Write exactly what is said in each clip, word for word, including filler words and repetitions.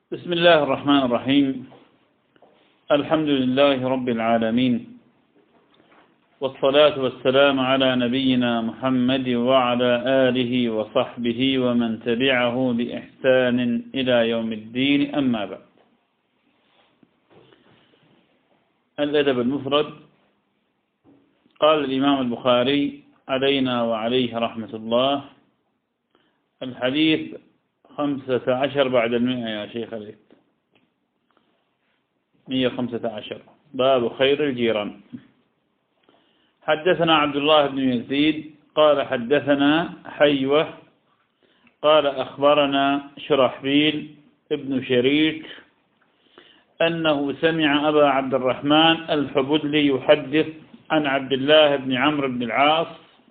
بسم الله الرحمن الرحيم. الحمد لله رب العالمين، والصلاة والسلام على نبينا محمد وعلى آله وصحبه ومن تبعه بإحسان إلى يوم الدين، أما بعد. الأدب المفرد. قال الإمام البخاري علينا وعليه رحمة الله: الحديث خمسة عشر بعد المئة يا شيخ عليك، مئة وخمسة عشر، باب خير الجيران. حدثنا عبد الله بن يزيد قال حدثنا حيوة قال أخبرنا شرحبيل ابن شريك أنه سمع أبا عبد الرحمن الحبلي يحدث عن عبد الله بن عمرو بن العاص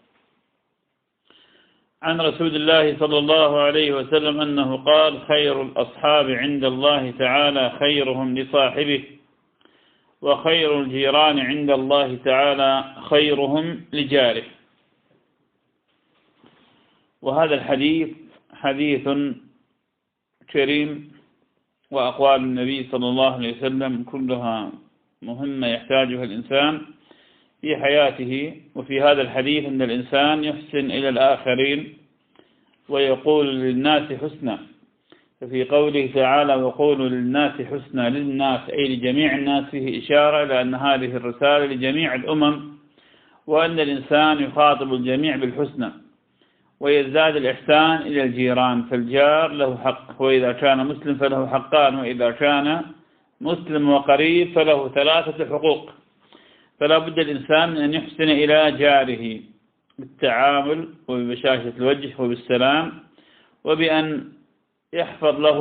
عن رسول الله صلى الله عليه وسلم أنه قال: خير الأصحاب عند الله تعالى خيرهم لصاحبه، وخير الجيران عند الله تعالى خيرهم لجاره. وهذا الحديث حديث كريم، وأقوال النبي صلى الله عليه وسلم كلها مهمة يحتاجها الإنسان في حياته. وفي هذا الحديث أن الإنسان يحسن إلى الآخرين ويقول للناس حسنا. ففي قوله تعالى: وقولوا للناس حسنا، للناس أي لجميع الناس، فيه إشارة إلى أن هذه الرسالة لجميع الأمم، وأن الإنسان يخاطب الجميع بالحسنى. ويزداد الإحسان إلى الجيران، فالجار له حق، وإذا كان مسلم فله حقان، وإذا كان مسلم وقريب فله ثلاثة حقوق. فلا بد الإنسان من أن يحسن إلى جاره بالتعامل وببشاشة الوجه وبالسلام، وبأن يحفظ له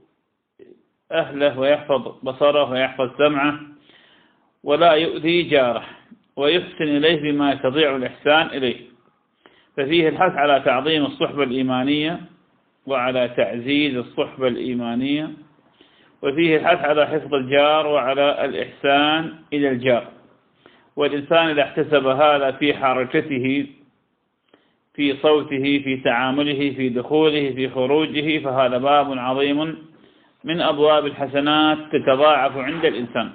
أهله ويحفظ بصره ويحفظ سمعه، ولا يؤذي جاره، ويحسن إليه بما يستطيع الإحسان إليه. ففيه الحث على تعظيم الصحبة الإيمانية وعلى تعزيز الصحبة الإيمانية، وفيه الحث على حفظ الجار وعلى الإحسان إلى الجار. والإنسان إذا احتسب هذا في حركته، في صوته، في تعامله، في دخوله، في خروجه، فهذا باب عظيم من أبواب الحسنات تتضاعف عند الإنسان.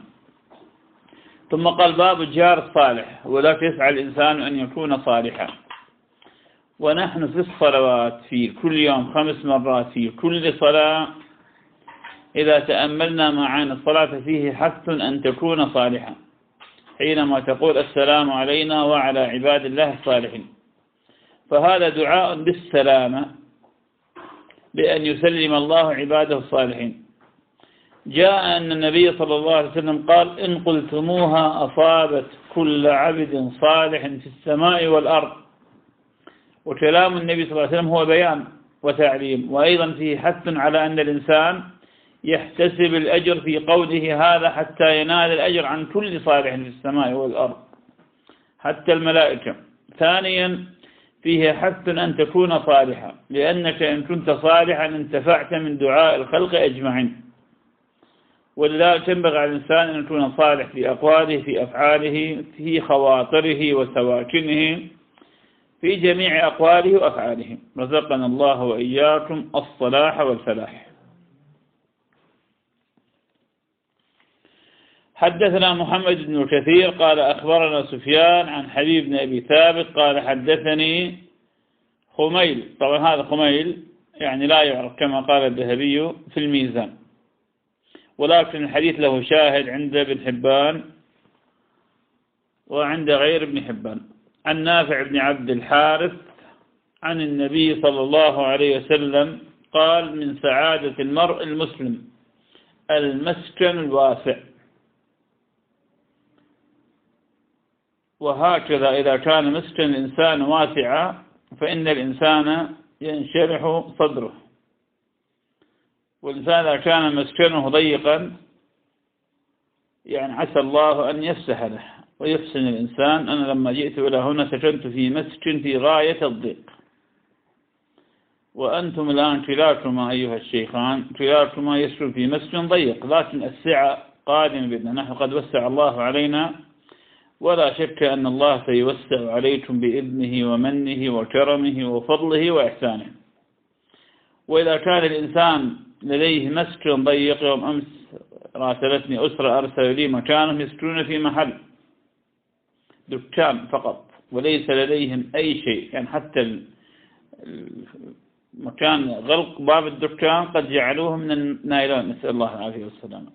ثم قال: باب الجار الصالح، ولا يسعى الإنسان أن يكون صالحا. ونحن في الصلوات في كل يوم خمس مرات في كل صلاة، إذا تأملنا معاني الصلاة فيه حث أن تكون صالحا، حينما تقول: السلام علينا وعلى عباد الله الصالحين. فهذا دعاء بالسلامة، بأن يسلم الله عباده الصالحين. جاء أن النبي صلى الله عليه وسلم قال: إن قلتموها أصابت كل عبد صالح في السماء والأرض. وكلام النبي صلى الله عليه وسلم هو بيان وتعليم، وأيضا فيه حث على أن الإنسان يحتسب الأجر في قوله هذا حتى ينال الأجر عن كل صالح في السماء والأرض، حتى الملائكة. ثانيا فيه حث أن تكون صالحا، لأنك إن كنت صالحا انتفعت من دعاء الخلق أجمعين. ولذلك ينبغي على الإنسان أن يكون صالح في أقواله، في أفعاله، في خواطره وسواكنه، في جميع أقواله وأفعاله. رزقنا الله وإياكم الصلاح والفلاح. حدثنا محمد بن كثير قال أخبرنا سفيان عن حبيب بن أبي ثابت قال حدثني خميل. طبعا هذا خميل يعني لا يعرف كما قال الذهبي في الميزان، ولكن الحديث له شاهد عند ابن حبان وعند غير ابن حبان، عن نافع بن عبد الحارث عن النبي صلى الله عليه وسلم قال: من سعادة المرء المسلم المسكن الواسع. وهكذا إذا كان مسكن الإنسان واسعا فإن الإنسان ينشرح صدره، والإنسان إذا كان مسكنه ضيقا يعني عسى الله أن يفسح له ويحسن الإنسان. أنا لما جئت إلى هنا سكنت في مسكن في غاية الضيق، وأنتم الآن كلاكما أيها الشيخان كلاكما يسكن في مسكن ضيق، لكن السعة قادمة بإذن. نحن قد وسع الله علينا، ولا شك أن الله سيوسع عليكم بإذنه ومنه وكرمه وفضله وإحسانه. وإذا كان الإنسان لديه مسكن ضيق. يوم أمس راسلتني أسرة أرسلوا لي مكانهم يسكنون في محل دكان فقط وليس لديهم أي شيء، يعني حتى مكان غلق باب الدكان قد جعلوه من النايلون، نسأل الله العافية والسلامة.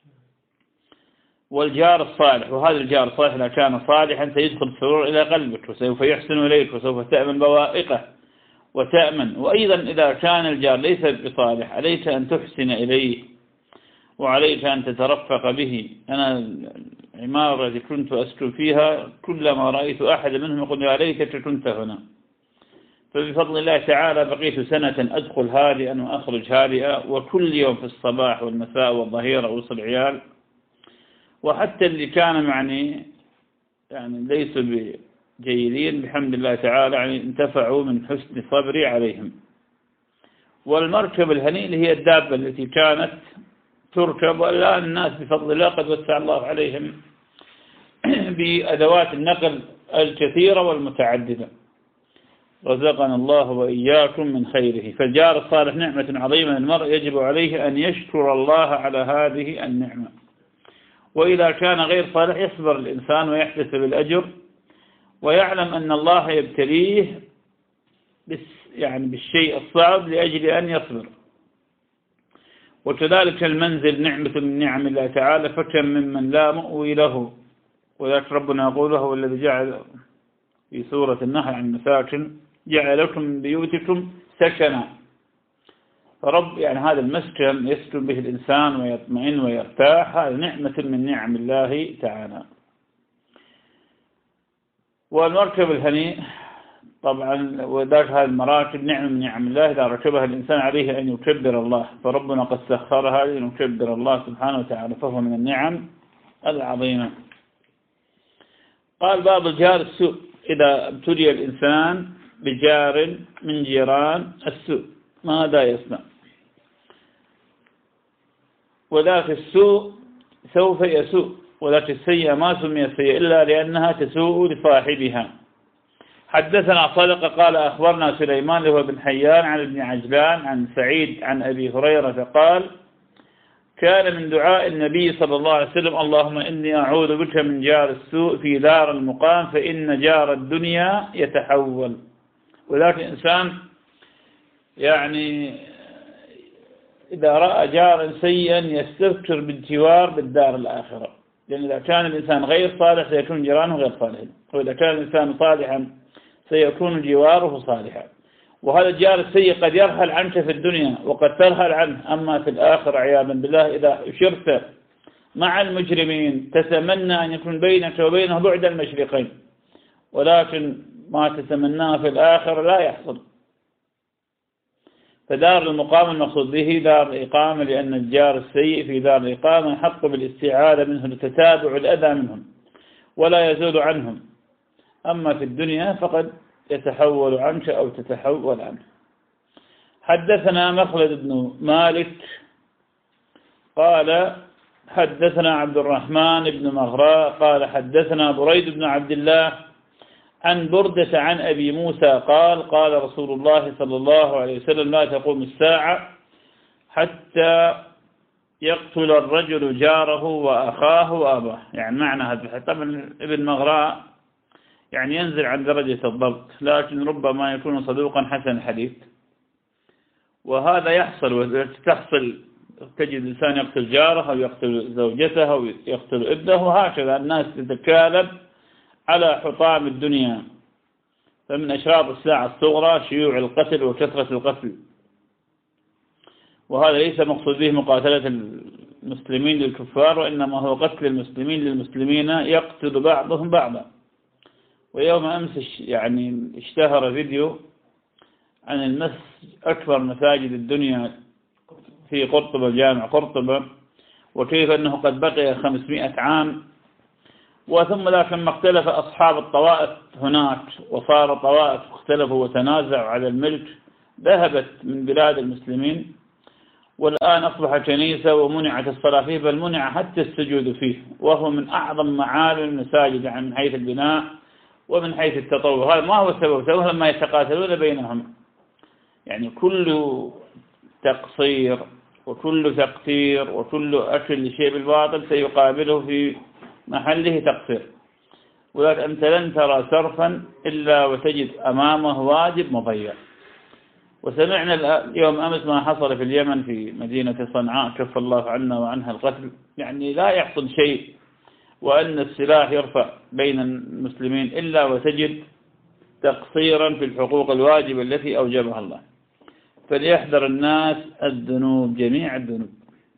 والجار الصالح، وهذا الجار الصالح إذا كان صالحا سيدخل السرور إلى قلبك وسوف يحسن إليك وسوف تأمن بوائقه وتأمن. وأيضا إذا كان الجار ليس بصالح عليك أن تحسن إليه وعليك أن تترفق به. أنا العمارة التي كنت أسكن فيها كلما رأيت أحد منهم يقول يا ليتك كنت هنا. فبفضل الله تعالى بقيت سنة أدخل هادئا وأخرج هادئا، وكل يوم في الصباح والمساء والظهيرة أوصل عيال، وحتى اللي كانوا يعني يعني ليسوا بجيدين بحمد الله تعالى يعني انتفعوا من حسن صبري عليهم. والمركب الهنيء اللي هي الدابة التي كانت تركب، والآن الناس بفضل الله قد وسع الله عليهم بأدوات النقل الكثيرة والمتعددة، رزقنا الله وإياكم من خيره. فالجار الصالح نعمة عظيمة، المرء يجب عليه أن يشكر الله على هذه النعمة. وإذا كان غير صالح يصبر الإنسان ويحتسب الأجر ويعلم أن الله يبتليه يعني بالشيء الصعب لأجل أن يصبر. وكذلك المنزل نعمة من نعم الله تعالى، فكم ممن لا مأوي له. وذلك ربنا يقول هو الذي جعل في سورة النحل عن المساكن جعل لكم من بيوتكم سكنا. فرب يعني هذا المسكن يسكن به الإنسان ويطمئن ويرتاح، هذا نعمة من نعم الله تعالى. والمركب الهنيء طبعا وذاك هذه المراكب نعمة من نعم الله، إذا ركبها الإنسان عليه أن يكبر الله، فربنا قد سخرها لأن يكبر الله سبحانه وتعالى، فهو من النعم العظيمة. قال باب الجار السوء، إذا ابتلي الإنسان بجار من جيران السوء ماذا يصنع؟ وذاك السوء سوف يسوء، وذاك السيئة ما سمي سيئة إلا لأنها تسوء لصاحبها. حدثنا صدق قال أخبرنا سليمان هو بن حيان عن ابن عجلان عن سعيد عن أبي هريرة قال كان من دعاء النبي صلى الله عليه وسلم اللهم إني أعوذ بك من جار السوء في دار المقام فإن جار الدنيا يتحول. وذاك الإنسان يعني إذا رأى جارا سيئا يستذكر بالجوار بالدار الآخرة، لأن إذا كان الإنسان غير صالح سيكون جيرانه غير صالحين، وإذا كان الإنسان صالحا سيكون جواره صالحا. وهذا الجار السيء قد يرحل عنك في الدنيا وقد ترحل عنه، أما في الآخرة عياذا بالله إذا أشرت مع المجرمين تتمنى أن يكون بينك وبينه بعد المشرقين، ولكن ما تتمناه في الآخرة لا يحصل. فدار المقام المقصود به دار الإقامة، لأن الجار السيء في دار الإقامة حق بالاستعاذة منه لتتابع الأذى منهم ولا يزول عنهم، أما في الدنيا فقد يتحول عنك أو تتحول عنه. حدثنا مخلد بن مالك قال حدثنا عبد الرحمن بن مغراء قال حدثنا بريد بن عبد الله عن بردة عن أبي موسى قال قال رسول الله صلى الله عليه وسلم لا تقوم الساعة حتى يقتل الرجل جاره وأخاه وأباه. يعني معنى هذا طبعا ابن مغراء يعني ينزل عن درجة الضبط، لكن ربما يكون صدوقا حسن الحديث، وهذا يحصل وتحصل تجد الإنسان يقتل جاره أو يقتل زوجته أو يقتل ابنه، وهكذا الناس تتكالب على حطام الدنيا. فمن أشراط الساعة الصغرى شيوع القتل وكثرة القتل، وهذا ليس مقصود به مقاتلة المسلمين للكفار، وإنما هو قتل المسلمين للمسلمين يقتل بعضهم بعضا. ويوم أمس يعني اشتهر فيديو عن المسجد أكبر مساجد الدنيا في قرطبة جامع قرطبة، وكيف أنه قد بقي خمسمائة عام، وثم ذاك لما اختلف أصحاب الطوائف هناك وصار طوائف اختلفوا وتنازعوا على الملك ذهبت من بلاد المسلمين، والآن أصبح كنيسة ومنعت الصلاة فيه، بل منع حتى السجود فيه، وهو من أعظم معالم المساجد يعني من حيث البناء ومن حيث التطور. هذا ما هو السبب، سبب لما يتقاتلون بينهم، يعني كل تقصير وكل تقصير وكل أكل لشيء بالباطل سيقابله في محله تقصير. ولكن أنت لن ترى سرفا إلا وتجد أمامه واجب مضيع. وسمعنا اليوم أمس ما حصل في اليمن في مدينة صنعاء كف الله عنا وعنها القتل، يعني لا يحصل شيء وأن السلاح يرفع بين المسلمين إلا وتجد تقصيرا في الحقوق الواجبة التي أوجبها الله. فليحذر الناس الذنوب، جميع الذنوب،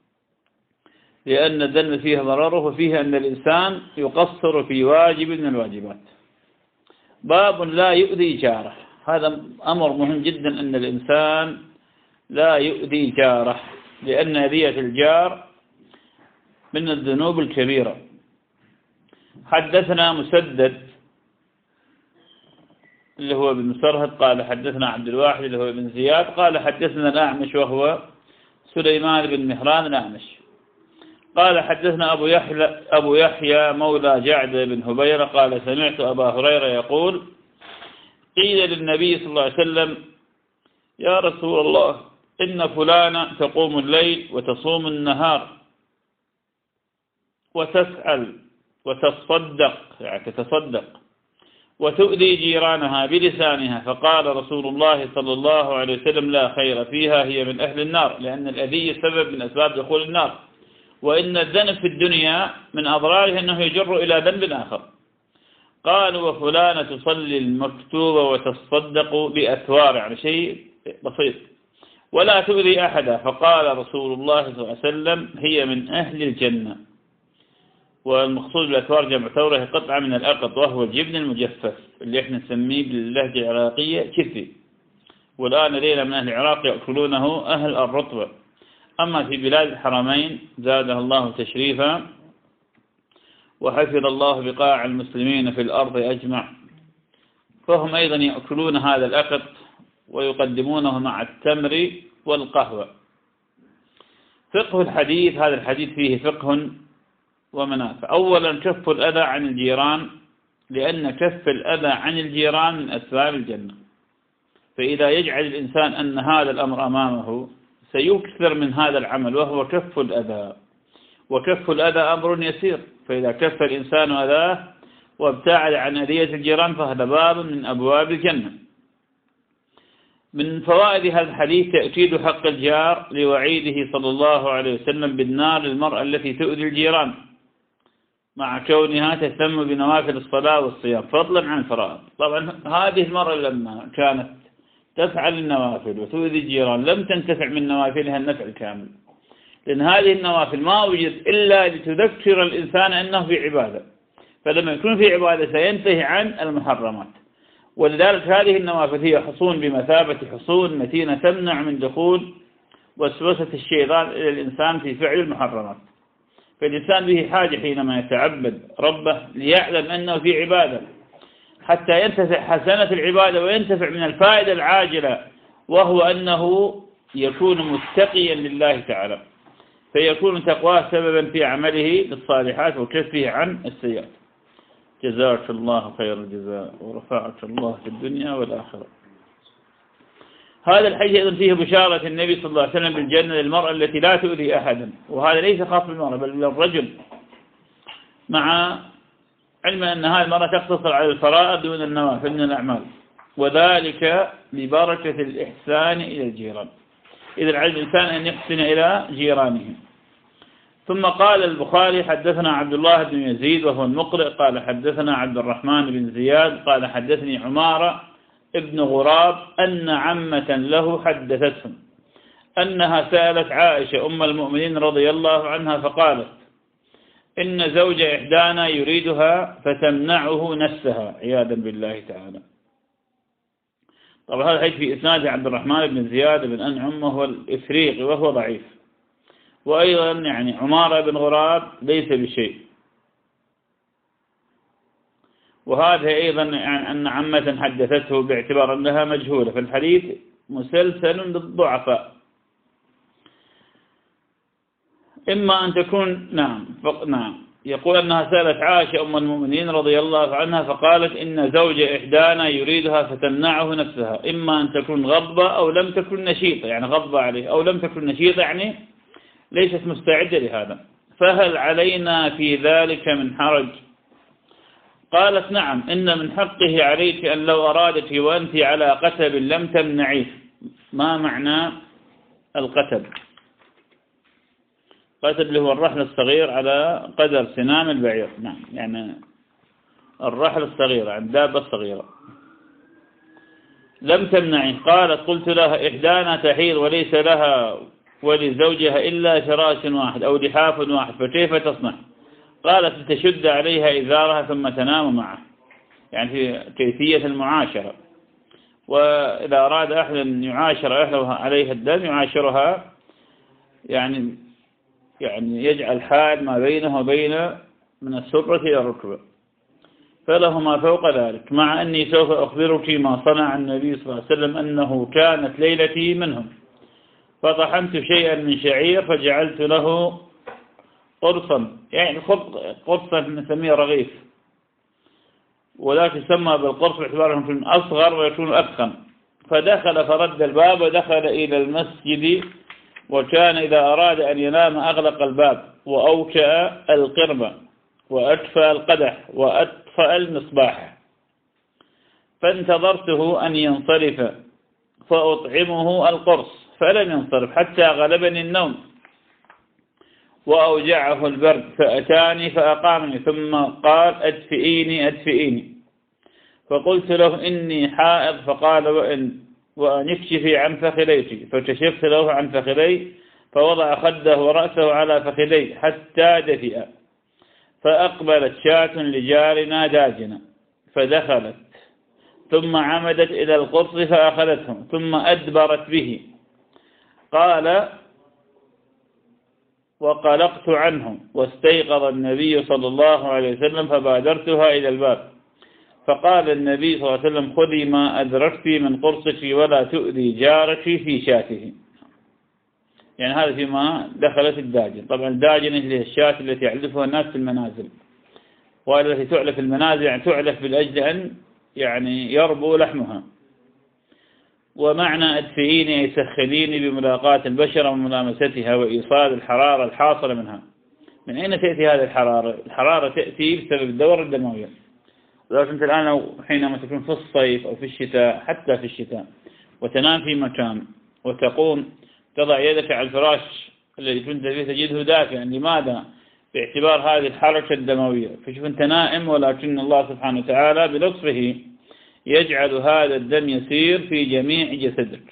لأن الذنب فيها ضرره وفيها أن الإنسان يقصر في واجب من الواجبات. باب لا يؤذي جاره، هذا أمر مهم جدا، أن الإنسان لا يؤذي جاره، لأن أذية الجار من الذنوب الكبيرة. حدثنا مسدد اللي هو بن مسرهد قال حدثنا عبد الواحد اللي هو بن زياد قال حدثنا الأعمش وهو سليمان بن مهران الأعمش قال حدثنا أبو يحيى أبو يحيى مولى جعد بن هبيرة قال سمعت أبا هريرة يقول قيل للنبي صلى الله عليه وسلم يا رسول الله إن فلانا تقوم الليل وتصوم النهار وتسأل وتصدق، يعني تتصدق، وتؤذي جيرانها بلسانها، فقال رسول الله صلى الله عليه وسلم لا خير فيها، هي من أهل النار، لأن الأذية سبب من أسباب دخول النار، وإن الذنب في الدنيا من أضراره أنه يجر إلى ذنب آخر. قالوا وفلانة تصلي المكتوبة وتصدق بأثوار، يعني شيء بسيط، ولا تؤذي أحدا، فقال رسول الله صلى الله عليه وسلم هي من أهل الجنة. والمقصود بالأثوار جمع ثورة، قطعة من الأقط وهو الجبن المجفف اللي احنا نسميه باللهجة العراقية كثي، والآن لدينا من أهل العراق يأكلونه أهل الرطبة. أما في بلاد الحرمين زادها الله تشريفا وحفظ الله بقاع المسلمين في الأرض أجمع، فهم أيضا يأكلون هذا الأقط ويقدمونه مع التمر والقهوة. فقه الحديث، هذا الحديث فيه فقه ومنافع. أولا كف الأذى عن الجيران، لأن كف الأذى عن الجيران من أسباب الجنة، فإذا يجعل الإنسان أن هذا الأمر أمامه سيكثر من هذا العمل وهو كف الأذى، وكف الأذى أمر يسير، فإذا كف الإنسان أذاه وابتعد عن أذية الجيران فهذا باب من أبواب الجنة. من فوائد هذا الحديث تأكيد حق الجار لوعيده صلى الله عليه وسلم بالنار للمرأة التي تؤذي الجيران، مع كونها تهتم بنوافل الصلاة والصيام فضلا عن الفرائض. طبعا هذه المرأة لما كانت تفعل النوافل وتؤذي الجيران لم تنتفع من نوافلها النفع الكامل، لأن هذه النوافل ما وجد إلا لتذكر الإنسان أنه في عبادة، فلما يكون في عبادة سينتهي عن المحرمات. ولذلك هذه النوافل هي حصون بمثابة حصون متينة تمنع من دخول وسوسة الشيطان إلى الإنسان في فعل المحرمات. فالإنسان به حاجة حينما يتعبد ربه ليعلم أنه في عبادة حتى ينتفع حسنة العبادة وينتفع من الفائدة العاجلة، وهو أنه يكون متقيا لله تعالى، فيكون تقواه سببا في عمله للصالحات وكفه عن السيئات. جزاك الله خير الجزاء ورفعك الله في الدنيا والآخرة. هذا الحديث أيضا فيه بشارة النبي صلى الله عليه وسلم بالجنة للمرأة التي لا تؤذي أحدا، وهذا ليس خاص بالمرأة بل بالرجل، مع علم أن هذه المرأة تقتصر على الفرائض دون النوافل من الأعمال، وذلك ببركة الإحسان إلى الجيران. إذا على الإنسان أن يحسن إلى جيرانه. ثم قال البخاري حدثنا عبد الله بن يزيد وهو المقرئ قال حدثنا عبد الرحمن بن زياد قال حدثني عمارة ابن غراب أن عمة له حدثتهم أنها سألت عائشة أم المؤمنين رضي الله عنها فقالت إن زوج إحدانا يريدها فتمنعه نفسها عياذا بالله تعالى. طبعا هذا الحديث في إسناد عبد الرحمن بن زياد بن أنعم وهو الإفريقي وهو ضعيف، وأيضا يعني عمارة بن غراب ليس بشيء، وهذا أيضا يعني أن عمة حدثته باعتبار أنها مجهولة، فالحديث مسلسل بالضعفاء. إما أن تكون نعم نعم يقول أنها سألت عائشة أم المؤمنين رضي الله عنها فقالت إن زوج إحدانا يريدها فتمنعه نفسها، إما أن تكون غضبة أو لم تكن نشيطة، يعني غضبة عليه، أو لم تكن نشيطة يعني ليست مستعدة لهذا، فهل علينا في ذلك من حرج؟ قالت نعم، إن من حقه عليك أن لو أرادت وأنت على قتب لم تمنعيه. ما معنى القتب؟ قتب اللي هو الرحل الصغير على قدر سنام البعير، نعم، يعني الرحل الصغيرة عند دابة الصغيرة. لم تمنعيه. قالت قلت لها إحدانا تحيض وليس لها ولزوجها إلا فراش واحد أو لحاف واحد فكيف تصنع؟ قالت تشد عليها إزارها ثم تنام معه، يعني في كيفية المعاشرة. وإذا أراد أحد أن يعاشر أهلها عليها الدم يعاشرها، يعني يعني يجعل حال ما بينه وبين من السرة إلى الركبة، فله ما فوق ذلك. مع أني سوف أخبرك ما صنع النبي صلى الله عليه وسلم، أنه كانت ليلتي منهم، فطحنت شيئا من شعير فجعلت له قرصا، يعني قرصا نسميه رغيف، ولا تسمى بالقرص باعتباره في أصغر ويكون أفخم. فدخل فرد الباب ودخل إلى المسجد، وكان إذا أراد أن ينام أغلق الباب وأوكأ القربة وأدفأ القدح وأطفأ المصباح. فانتظرته أن ينصرف فأطعمه القرص فلم ينصرف حتى غلبني النوم وأوجعه البرد، فأتاني فأقامني ثم قال أدفئيني أدفئيني. فقلت له إني حائض، فقال وإن وأن يكشفي عن فخذيك، فكشفت له عن فخذي، فوضع خده ورأسه على فخذي حتى دفئ. فأقبلت شاة لجارنا داجنة فدخلت، ثم عمدت إلى القرص فأخذته ثم أدبرت به. قال وقلقت عنه واستيقظ النبي صلى الله عليه وسلم فبادرتها إلى الباب، فقال النبي صلى الله عليه وسلم خذي ما أدركت من قرصك ولا تؤذي جارك في شاته. يعني هذا فيما دخلت الداجن. طبعا الداجن هي الشاة التي يعلفها الناس في المنازل، والتي تعلف في المنازل يعني تعلف بالأجل أن يعني يربو لحمها. ومعنى أدفئيني أي سخنيني بملاقاة البشرة وملامستها وإيصال الحرارة الحاصلة منها. من أين تأتي هذه الحرارة؟ الحرارة تأتي بسبب الدورة الدموية. لو أنت الآن حينما تكون في الصيف أو في الشتاء، حتى في الشتاء، وتنام في مكان وتقوم تضع يدك على الفراش الذي كنت فيه تجده دافئا، لماذا؟ باعتبار هذه الحركة الدموية. فشوف أنت نائم، ولكن الله سبحانه وتعالى بلطفه يجعل هذا الدم يسير في جميع جسدك.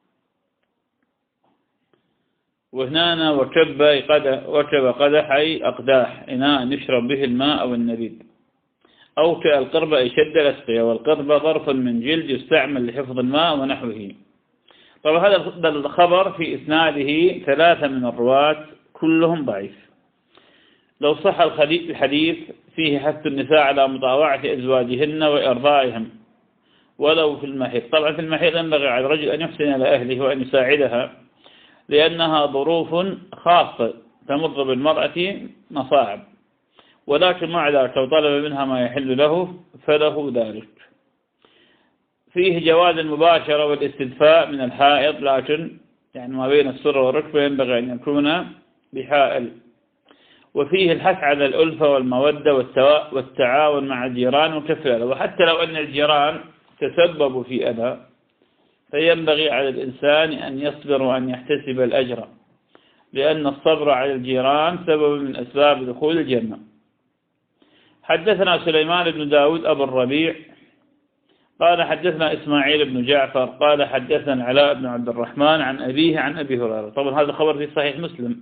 وهنا وكب وكب قدح أي أقداح، إناء نشرب به الماء أو النبيذ. أو كالقربة أي شد الأسقية، والقربة ظرف من جلد يستعمل لحفظ الماء ونحوه. طبعا هذا الخبر في إسناده ثلاثة من الرواة كلهم ضعيف. لو صح الحديث فيه حث النساء على مطاوعة أزواجهن وإرضائهم ولو في المحيط. طبعا في المحيط ينبغي على الرجل أن يحسن إلى أهله وأن يساعدها، لأنها ظروف خاصة تمر بالمرأة مصاعب، ولكن مع ذلك لو طلب منها ما يحل له فله ذلك. فيه جواز المباشرة والاستدفاء من الحائط، لكن يعني ما بين السرة والركبة ينبغي أن يكون بحائل. وفيه الحث على الألفة والمودة والتعاون مع الجيران وكفاله. وحتى لو أن الجيران تسببوا في أذى فينبغي على الإنسان أن يصبر وأن يحتسب الأجر، لأن الصبر على الجيران سبب من أسباب دخول الجنة. حدثنا سليمان بن داود أبو الربيع قال حدثنا إسماعيل بن جعفر قال حدثنا علاء بن عبد الرحمن عن أبيه عن أبي هريرة. طبعا هذا خبر في صحيح مسلم،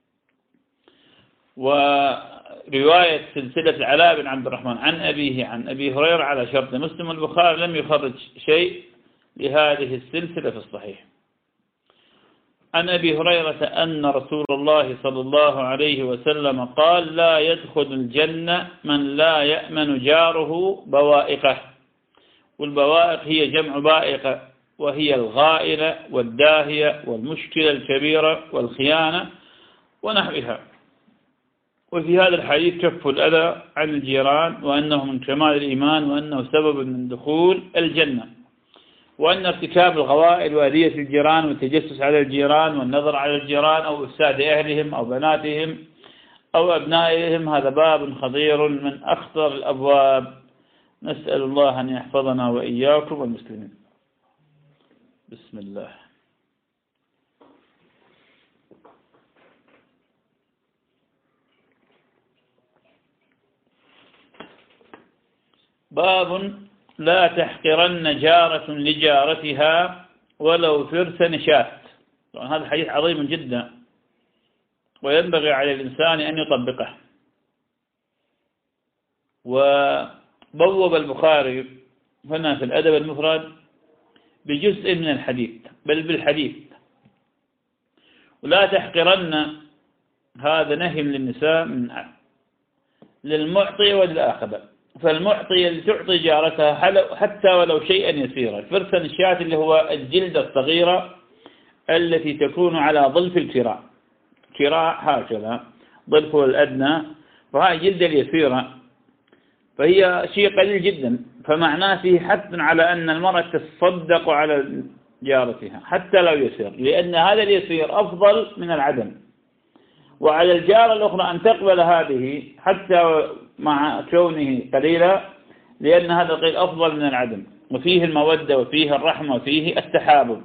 ورواية سلسلة علاء بن عبد الرحمن عن أبيه عن أبي هريرة على شرط مسلم، والبخاري لم يخرج شيء لهذه السلسلة في الصحيح. عن أبي هريرة أن رسول الله صلى الله عليه وسلم قال لا يدخل الجنة من لا يأمن جاره بوائقه. والبوائق هي جمع بائقة، وهي الغائلة والداهية والمشكلة الكبيرة والخيانة ونحوها. وفي هذا الحديث كف الأذى عن الجيران، وأنه من كمال الإيمان، وأنه سبب من دخول الجنة. وأن ارتكاب الغوائل وأذية الجيران والتجسس على الجيران والنظر على الجيران أو إفساد أهلهم أو بناتهم أو أبنائهم هذا باب خطير من أخطر الأبواب. نسأل الله أن يحفظنا وإياكم والمسلمين. بسم الله. باب لا تحقرن جارة لجارتها ولو فرس نشاة. طبعا هذا حديث عظيم جدا وينبغي على الإنسان أن يطبقه. وبوب البخاري هنا في الأدب المفرد بجزء من الحديث بل بالحديث. ولا تحقرن هذا نهي للنساء من للمعطي وللآخذ. فالمعطي اللي تعطي جارتها حتى ولو شيئا يسيرا. فرسا الشاة اللي هو الجلدة الصغيرة التي تكون على ظلف الكراع، كراع هكذا ظلفه الأدنى، وهي الجلدة اليسيرة فهي شيء قليل جدا. فمعناه فيه حث على أن المرأة تصدق على جارتها حتى لو يسير، لأن هذا اليسير أفضل من العدم. وعلى الجارة الأخرى أن تقبل هذه حتى مع كونه قليلا، لأن هذا القليل أفضل من العدم، وفيه المودة وفيه الرحمة وفيه التحابب.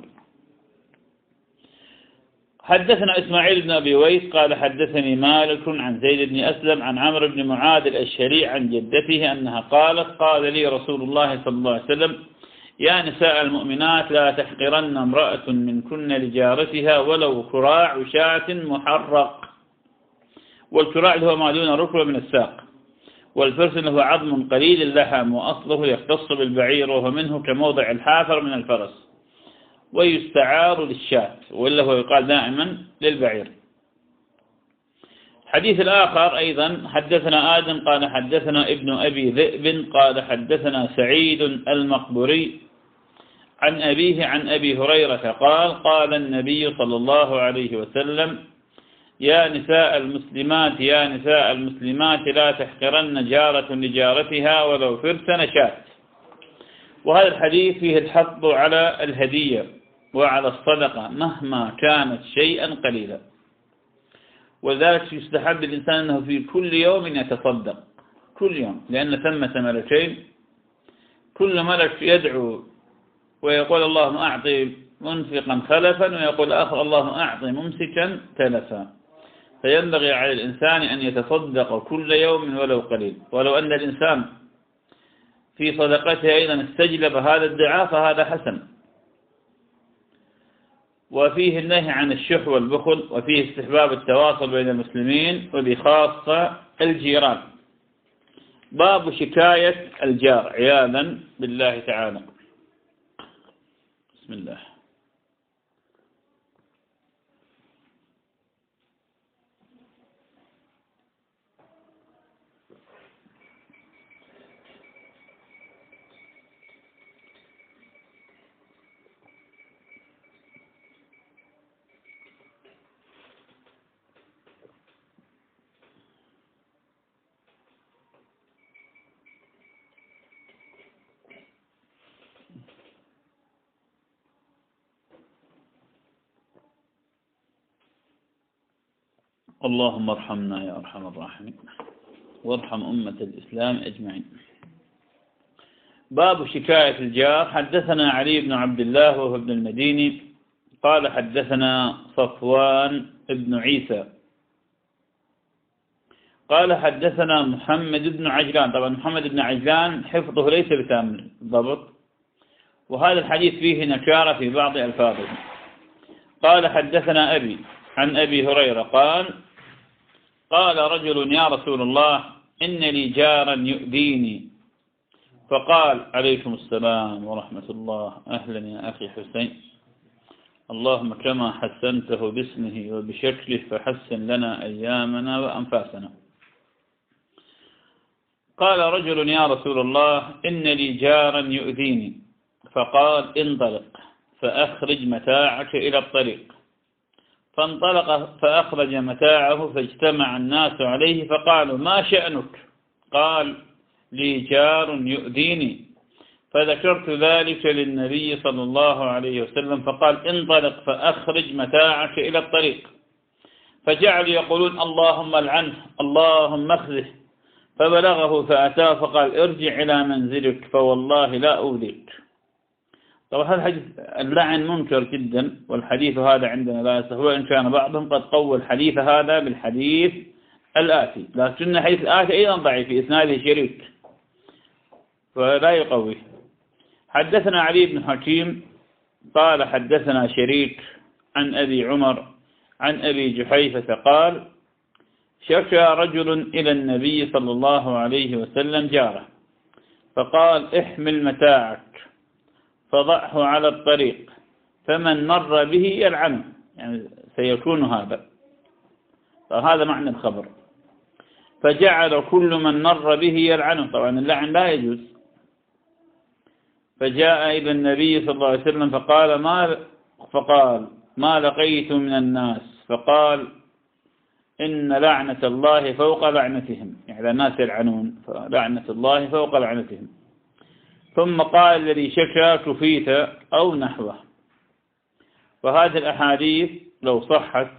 حدثنا إسماعيل بن أبي ويس قال حدثني مالك عن زيد بن أسلم عن عمرو بن معاذ الأشهري عن جدته أنها قالت قال لي رسول الله صلى الله عليه وسلم يا نساء المؤمنات لا تحقرن امرأة منكن لجارتها ولو كراع شاة محرق. والكراع هو ما دون ركبة من الساق، والفرس هو عظم قليل اللحم وأصله يختص بالبعير وهو منه كموضع الحافر من الفرس، ويستعار للشاة وإلا هو يقال دائما للبعير. حديث الآخر أيضا حدثنا آدم قال حدثنا ابن أبي ذئب قال حدثنا سعيد المقبري عن أبيه عن أبي هريرة قال قال النبي صلى الله عليه وسلم يا نساء المسلمات يا نساء المسلمات لا تحقرن جارة لجارتها ولو فرس نشاة. وهذا الحديث فيه الحث على الهدية وعلى الصدقة مهما كانت شيئا قليلا. وذلك يستحب الإنسان أنه في كل يوم يتصدق كل يوم، لأن ثمة ملكين كل ملك يدعو ويقول اللهم أعطي منفقا خلفا، ويقول آخر اللهم أعطي ممسكا تلفا. فينبغي على الإنسان أن يتصدق كل يوم ولو قليل. ولو أن الإنسان في صدقته أيضا استجلب هذا الدعاء فهذا حسن. وفيه النهي عن الشح والبخل، وفيه استحباب التواصل بين المسلمين وبخاصة الجيران. باب شكاية الجار عياذا بالله تعالى. بسم الله. اللهم ارحمنا يا أرحم الراحمين وارحم أمة الإسلام أجمعين. باب شكاية الجار. حدثنا علي بن عبد الله وهو ابن المديني قال حدثنا صفوان بن عيسى قال حدثنا محمد بن عجلان. طبعا محمد بن عجلان حفظه ليس بكامل الضبط، وهذا الحديث فيه نكارة في بعض ألفاظه. قال حدثنا أبي عن أبي هريرة قال قال رجل يا رسول الله إن لي جارا يؤذيني، فقال عليكم السلام ورحمة الله أهلا يا أخي حسين، اللهم كما حسنته باسمه وبشكله فحسن لنا أيامنا وأنفاسنا. قال رجل يا رسول الله إن لي جارا يؤذيني، فقال انطلق فأخرج متاعك إلى الطريق. فانطلق فأخرج متاعه فاجتمع الناس عليه فقالوا ما شأنك؟ قال لي جار يؤذيني. فذكرت ذلك للنبي صلى الله عليه وسلم فقال انطلق فأخرج متاعك إلى الطريق. فجعلوا يقولون اللهم العنه اللهم اخذه. فبلغه فأتاه فقال ارجع إلى منزلك فوالله لا أوذيك. طبعا هذا الحديث اللعن منكر جدا، والحديث هذا عندنا لا يصح، وإن كان بعضهم قد قوى الحديث هذا بالحديث الآتي، لكن الحديث الآتي أيضا ضعيف في إسناده شريك فلا يقويه. حدثنا علي بن حكيم قال حدثنا شريك عن أبي عمر عن أبي جحيفة قال شكى رجل إلى النبي صلى الله عليه وسلم جاره فقال احمل متاعك فضعه على الطريق فمن مر به يلعنه، يعني سيكون هذا، فهذا معنى الخبر. فجعل كل من مر به يلعنه، طبعا اللعن لا يجوز. فجاء إلى النبي صلى الله عليه وسلم فقال ما فقال ما لقيت من الناس، فقال إن لعنة الله فوق لعنتهم، يعني الناس يلعنون فلعنة الله فوق لعنتهم. ثم قال الذي شكى كفيت أو نحوه. فهذه الأحاديث لو صحت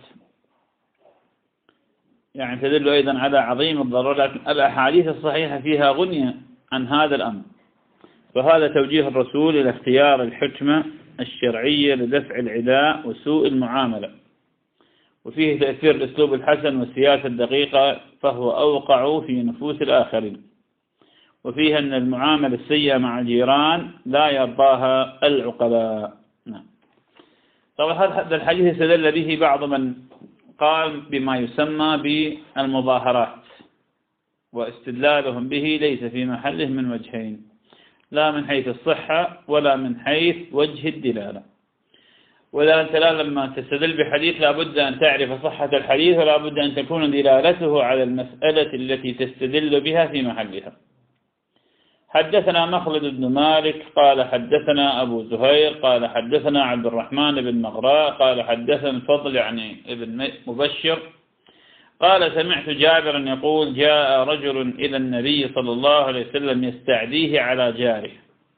يعني تدل أيضا على عظيم الضرر، لكن الأحاديث الصحيحة فيها غنية عن هذا الأمر. فهذا توجيه الرسول إلى اختيار الحكمة الشرعية لدفع العداء وسوء المعاملة، وفيه تأثير الأسلوب الحسن والسياسة الدقيقة فهو أوقع في نفوس الآخرين، وفيها أن المعاملة السيئة مع الجيران لا يرضاها العقلاء. نعم. طبعا هذا الحديث استدل به بعض من قال بما يسمى بالمظاهرات، واستدلالهم به ليس في محله من وجهين، لا من حيث الصحة ولا من حيث وجه الدلالة. ولا أنت لا لما تستدل بحديث لابد أن تعرف صحة الحديث، ولا بد أن تكون دلالته على المسألة التي تستدل بها في محلها. حدثنا مخلد بن مالك قال حدثنا أبو زهير قال حدثنا عبد الرحمن بن مغراء قال حدثنا الفضل يعني ابن مبشر قال سمعت جابرا يقول جاء رجل إلى النبي صلى الله عليه وسلم يستعديه على جاره،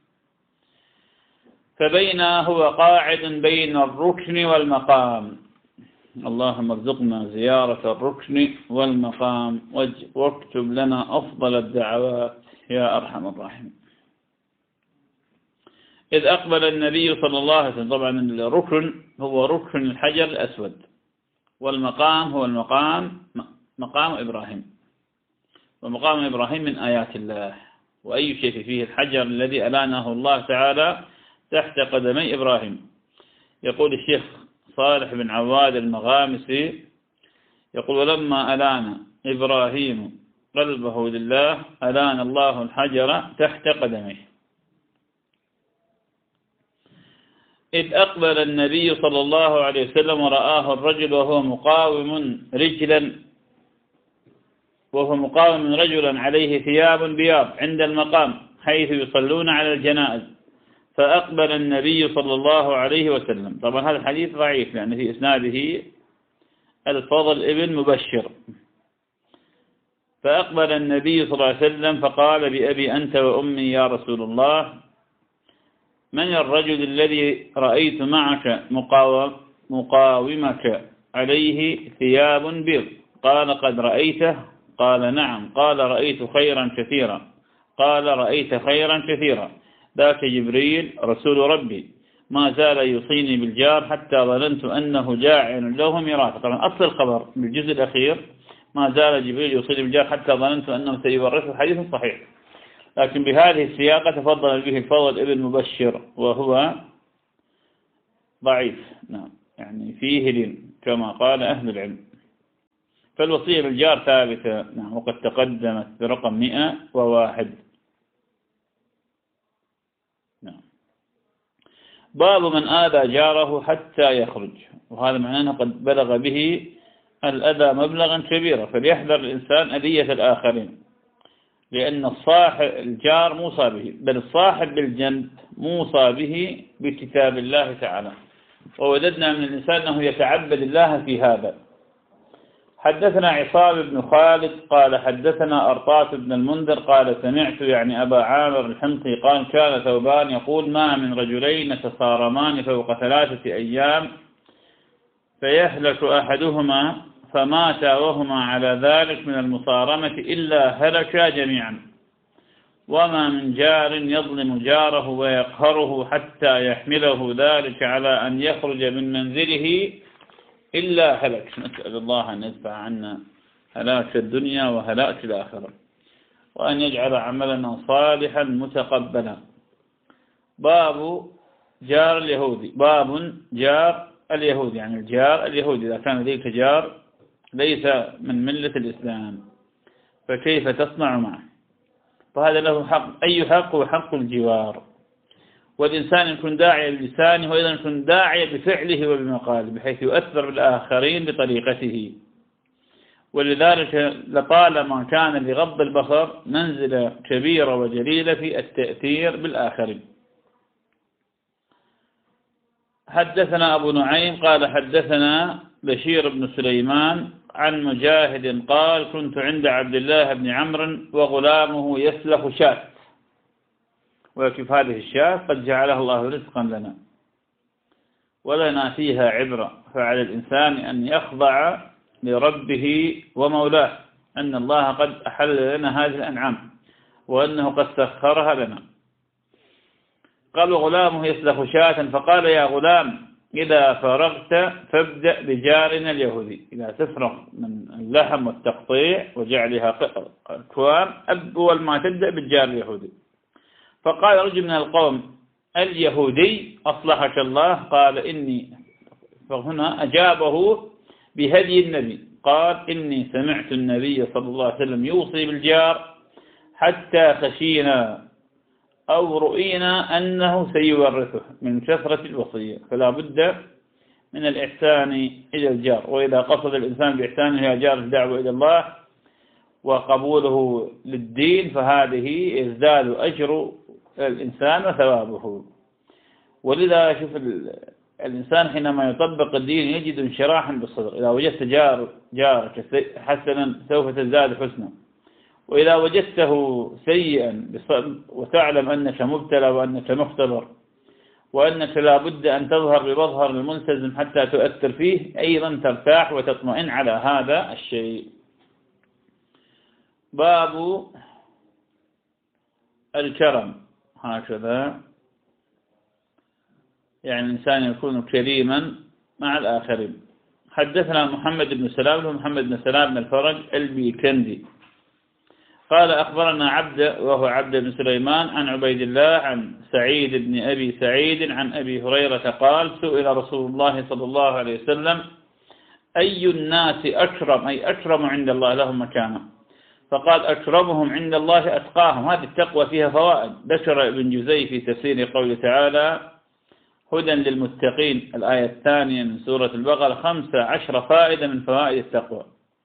فبين هو قاعد بين الركن والمقام، اللهم ارزقنا زيارة الركن والمقام واكتب لنا أفضل الدعوات يا أرحم الراحمين. إذ أقبل النبي صلى الله عليه وسلم، طبعا الركن هو ركن الحجر الأسود، والمقام هو المقام مقام إبراهيم، ومقام إبراهيم من آيات الله، وأي شيء فيه الحجر الذي ألانه الله تعالى تحت قدمي إبراهيم. يقول الشيخ صالح بن عواد المغامسي يقول ولما ألان إبراهيم قلبه لله ألان الله الحجر تحت قدميه. إذ أقبل النبي صلى الله عليه وسلم ورآه الرجل وهو مقاوم رجلا وهو مقاوم رجلا عليه ثياب بياض عند المقام حيث يصلون على الجنائز، فأقبل النبي صلى الله عليه وسلم. طبعا هذا الحديث ضعيف لأن في إسناده الفضل ابن مبشر. فأقبل النبي صلى الله عليه وسلم فقال بأبي أنت وأمي يا رسول الله، من الرجل الذي رأيت معك مقاومك عليه ثياب بيض؟ قال قد رأيته؟ قال نعم. قال رأيت خيرا كثيرا. قال رأيت خيرا كثيرا. ذاك جبريل رسول ربي ما زال يوصيني بالجار حتى ظننت أنه جاعل له ميراثا. طبعا أصل الخبر بالجزء الأخير ما زال جبريل يوصيني بالجار حتى ظننت أنه سيورثه، حديث صحيح، لكن بهذه السياقة تفضل به الفضل ابن مبشر وهو ضعيف. نعم، يعني فيه لين كما قال أهل العلم. فالوصية بالجار ثابتة. نعم، وقد تقدمت برقم مئة وواحد. نعم. باب من آذى جاره حتى يخرج، وهذا معناه أنه قد بلغ به الأذى مبلغا كبيرا، فليحذر الإنسان أذية الآخرين، لأن الصاحب الجار موصى به، بل الصاحب بالجنب موصى به بكتاب الله تعالى. ووددنا من الإنسان أنه يتعبد الله في هذا حدثنا عصام بن خالد قال حدثنا أرطاس بن المنذر قال سمعت يعني أبا عامر الحمصي قال كان ثوبان يقول ما من رجلين يتصارمان فوق ثلاثة أيام فيهلك أحدهما فمات وهما على ذلك من المصارمة إلا هلكا جميعا وما من جار يظلم جاره ويقهره حتى يحمله ذلك على أن يخرج من منزله إلا هلك. نسأل الله أن يدفع عنا هلاك الدنيا وهلاك الآخرة وأن يجعل عملنا صالحا متقبلا. باب جار اليهودي. باب جار اليهودي يعني الجار اليهودي إذا كان ذلك جار ليس من ملة الإسلام فكيف تصنع معه؟ فهذا له حق. أي حق؟ هو حق الجوار. والإنسان يكون داعيا بلسانه وأيضا يكون داعيا بفعله وبمقاله بحيث يؤثر بالآخرين بطريقته. ولذلك لطالما كان لغض البصر منزلة كبيرة وجليلة في التأثير بالآخرين. حدثنا أبو نعيم قال حدثنا بشير بن سليمان عن مجاهد قال كنت عند عبد الله بن عمرو وغلامه يسلخ شاة. وكيف هذه الشاة قد جعلها الله رزقا لنا ولنا فيها عبرة. فعلى الإنسان أن يخضع لربه ومولاه أن الله قد أحل لنا هذه الأنعام وأنه قد سخرها لنا. قال غلامه يسلخ شاة فقال يا غلام إذا فرغت فابدأ بجارنا اليهودي. إذا تفرغ من اللحم والتقطيع وجعلها أكوام أول ما تبدأ بالجار اليهودي. فقال رجل من القوم اليهودي أصلحك الله قال إني. فهنا أجابه بهدي النبي قال إني سمعت النبي صلى الله عليه وسلم يوصي بالجار حتى خشينا أو رؤينا أنه سيورثه من كثرة الوصية. فلا بد من الإحسان إلى الجار. وإذا قصد الإنسان بإحسانه إلى الجار الدعوة إلى الله وقبوله للدين فهذه يزداد أجر الإنسان وثوابه. ولذا شوف الإنسان حينما يطبق الدين يجد انشراحا بالصدر. إذا وجدت جار جارك حسنا سوف تزداد حسنا وإذا وجدته سيئا وتعلم أنك مبتلى وأنك مختبر وأنك لا بد أن تظهر بمظهر الملتزم حتى تؤثر فيه أيضا ترتاح وتطمئن على هذا الشيء. باب الكرم. هكذا يعني الإنسان يكون كريما مع الآخرين. حدثنا محمد بن سلام محمد بن سلام بن الفرج البيكندي قال أخبرنا عبد وهو عبد بن سليمان عن عبيد الله عن سعيد بن أبي سعيد عن أبي هريرة قال سئل رسول الله صلى الله عليه وسلم أي الناس أكرم أي أكرم عند الله لهم مكانه فقال أكرمهم عند الله أتقاهم. هذه التقوى فيها فوائد. ذكر ابن جزي في تفسير قوله تعالى هدى للمتقين الآية الثانية من سورة البقرة خمسة عشر فائدة من فوائد التقوى.